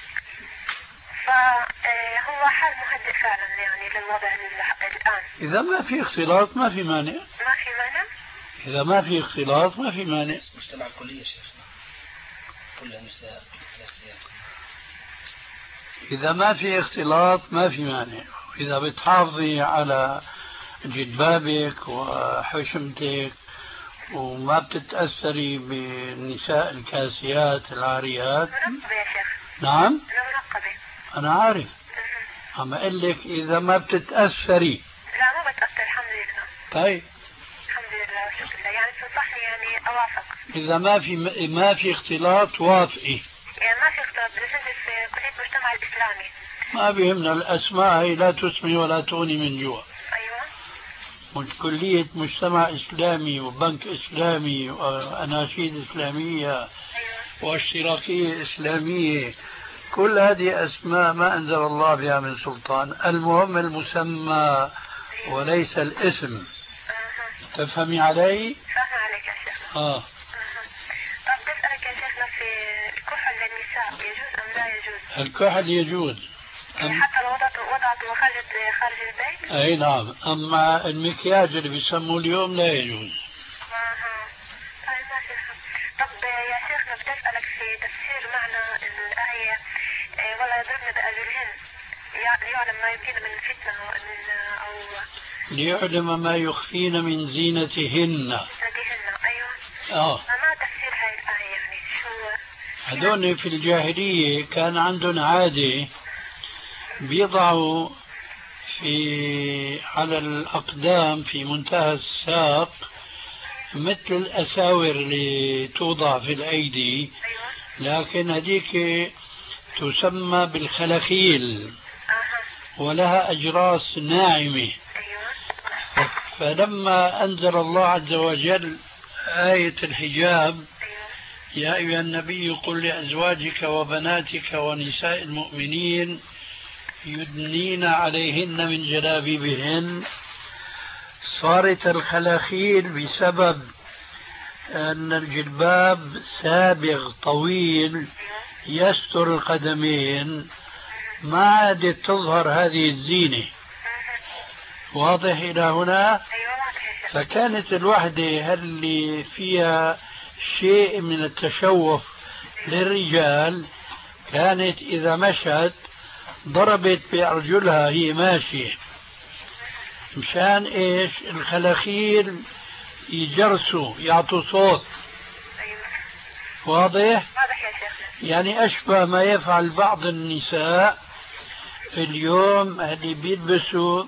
فهو حال مهدئ فعلا يعني للوضع الآن. إذا ما في اختلاط ما في مانع. ما في مانع؟ إذا ما في اختلاط ما في مانع. مجتمع الكلية شيخنا كلها نساء كلها. إذا ما في اختلاط ما في مانع. إذا بتحافظي على جلبابك وحشمتك وما بتتأثري بالنساء الكاسيات العاريات. منقبة يا شيخ. نعم؟ أنا منقبة. أنا عارف. عم أقول لك إذا ما بتتأثري. لا ما بتأثر الحمد لله. طيب. الحمد لله والشكر لله. يعني تنصحني يعني أوافق. إذا ما في ما في اختلاط وافقي. يعني ما في اختلاط، بسجل في كلية المجتمع الإسلامي. ما بيهمنا الأسماء، هي لا تسمي ولا تغني من جوا. أيوة. كلية مجتمع إسلامي وبنك إسلامي وأناشيد إسلامية. أيوة. واشتراكية إسلامية، كل هذه أسماء ما أنزل الله بها من سلطان. المهم المسمى وليس الاسم. أه. تفهمي علي؟ فاهمة عليك يا شيخ. آه. أه. طب بسألك يا شيخنا في الكحل للنساء يجوز أم لا يجوز؟ الكحل يجوز. أم... حتى لو وضعته وضعته وخرجت خارج البيت؟ أي نعم، أما المكياج اللي بيسموه اليوم لا يجوز. اها. طيب ما شيخ. طب يا شيخنا بدي أسألك في تفسير معنى الآية ولا يضربن بأرجلهن. ليعلم ما يبقين من فتنة أو ليعلم ما يخفين من زينتهن. زينتهن أيوة. آه. ما تفسير هاي الآية يعني شو؟ هذول في الجاهلية كان عندهم عادة بيضعوا في على الأقدام في منتهى الساق مثل الأساور اللي توضع في الأيدي، لكن هذيك تسمى بالخلخيل ولها أجراس ناعمة. فلما أنزل الله عز وجل آية الحجاب يا أيها النبي قل لأزواجك وبناتك ونساء المؤمنين يدنين عليهن من جلابيبهن، صارت الخلاخيل بسبب أن الجلباب سابغ طويل يستر القدمين ما عادت تظهر هذه الزينة. واضح إلى هنا؟ فكانت الوحدة اللي فيها شيء من التشوف للرجال كانت إذا مشت ضربت بأرجلها هي ماشية مشان إيش؟ الخلاخيل يجرسوا يعطوا صوت. واضح؟ يعني أشبه ما يفعل بعض النساء اليوم اللي بيلبسوا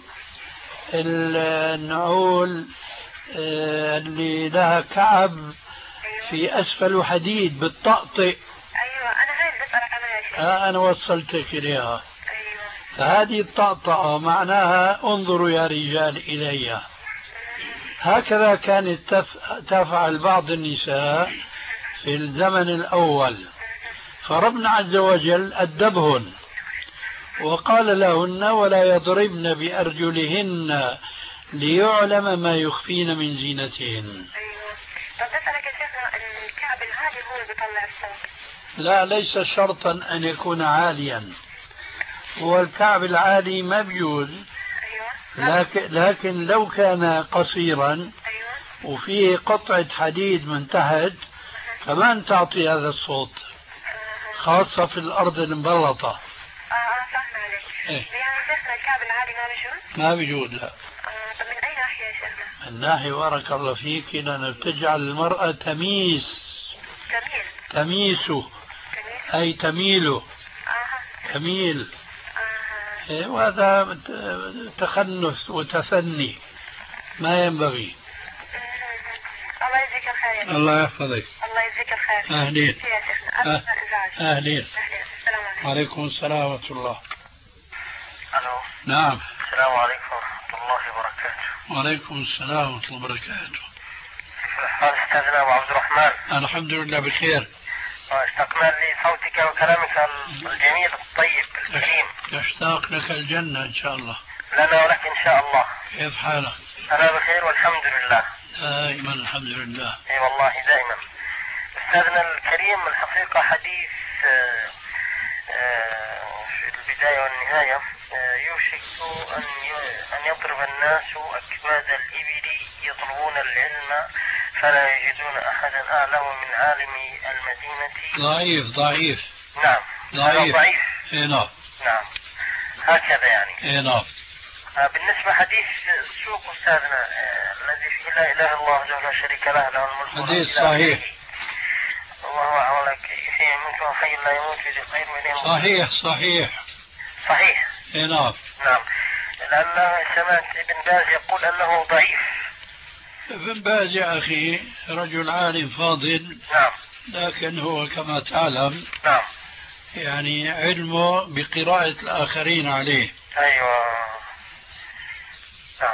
النعول اللي لها كعب في أسفل حديد بالطقطق. أيوة أنا هاي اللي بسألك عنها يا شيخ. آه أنا وصلتك إليها. أيوة. فهذه الطقطقة معناها انظروا يا رجال إليها. هكذا كانت تف... تفعل بعض النساء في الزمن الأول، فربنا عز وجل أدبهن وقال لهن ولا يضربن بأرجلهن ليعلم ما يخفين من زينتهن. أيوة. طب أسألك يا شيخنا الكعب العالي هو بيطلع الصوت؟ لا ليس شرطا أن يكون عاليا، والكعب العالي ما بيجوز. أيوة. لكن, لكن لو كان قصيرا أيوة. وفيه قطعة حديد من تحت كمان تعطي هذا الصوت، خاصة في الأرض المبلطة. اه اه فاهمة عليك. إيه؟ يعني شيخنا الكعب العالي ما بيجوز؟ ما بيجوز لا. آه طب من أي ناحية يا شيخنا؟ الناحية بارك الله فيك لأن بتجعل المرأة تميس. تميل. تميسه. تميل. أي تميله. آه. تميل. آه. إيه وهذا تخنث وتفني ما ينبغي. الله يجزيك الخير. الله يحفظك. الله يجزيك الخير. أهلين. أهلين. أهلين. السلام عليكم. وعليكم السلام ورحمة الله. الو. نعم. السلام عليكم ورحمة الله وبركاته. وعليكم السلام ورحمة الله وبركاته. كيف الحال أستاذنا أبو عبد الرحمن؟ الحمد لله بخير. اشتقنا لصوتك وكلامك الجميل الطيب الكريم. تشتاق لك الجنة إن شاء الله. لنا ولك إن شاء الله. كيف حالك؟ أنا بخير والحمد لله. دائما الحمد لله. اي والله دائما. استاذنا الكريم الحقيقة حديث في البداية والنهاية يوشك أن أن يضرب الناس أكباد الإبل يطلبون العلم فلا يجدون أحدا أعلم من عالم المدينة. ضعيف ضعيف. نعم. ضعيف. ضعيف. اي نعم. نعم. هكذا يعني. اي نعم. بالنسبة حديث السوق أستاذنا الذي فيه لا إله إلا الله وحده لا شريك له له الملك حديث صحيح. وهو أولك يحيي ويميت وهو حي لا يموت بيده الخير وإليه. صحيح صحيح. صحيح. اي نعم. نعم. لأن سمعت ابن باز يقول أنه ضعيف. ابن باز يا أخي رجل عالم فاضل. نعم. لكن هو كما تعلم. نعم. يعني علمه بقراءة الآخرين عليه. أيوة. نعم.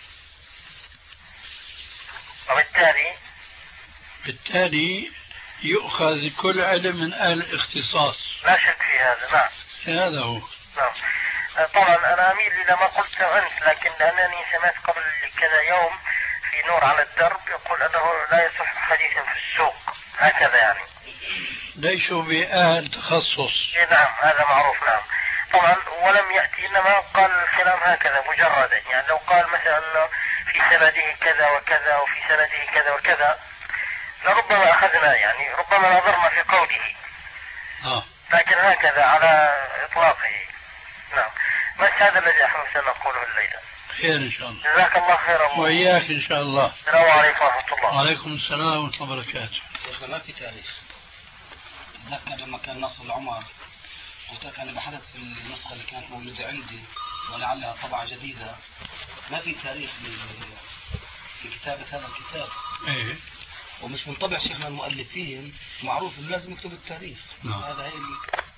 وبالتالي بالتالي يؤخذ كل علم من أهل الاختصاص. لا شك في هذا. نعم. هذا هو. نعم. طبعا أنا أميل إلى ما قلته أنت، لكن لأنني سمعت قبل كذا يوم في نور على الدرب يقول أنه لا يصح حديثا في السوق هكذا يعني. ليسوا بأهل تخصص. نعم هذا معروف. نعم. طبعا ولم يأتي إنما قال الكلام هكذا مجردا، يعني لو قال مثلا في سنده كذا وكذا وفي سنده كذا وكذا لربما أخذنا يعني ربما نظرنا في قوله. آه. لكن هكذا على إطلاقه. نعم. بس هذا الذي احنا سنقوله الليلة. خير إن شاء الله. جزاك الله خيرا. وإياك إن شاء الله. السلام عليكم ورحمة الله. وعليكم السلام ورحمة الله وبركاته. شيخنا ما في تاريخ. أتذكر لما كان نصر العمر قلت لك أنا بحثت في النسخة اللي كانت موجودة عندي ولعلها طبعة جديدة، ما في تاريخ في كتابة هذا الكتاب. إيه. ومش من طبع شيخنا المؤلفين معروف إنه لازم يكتب التاريخ. نعم. هذا هي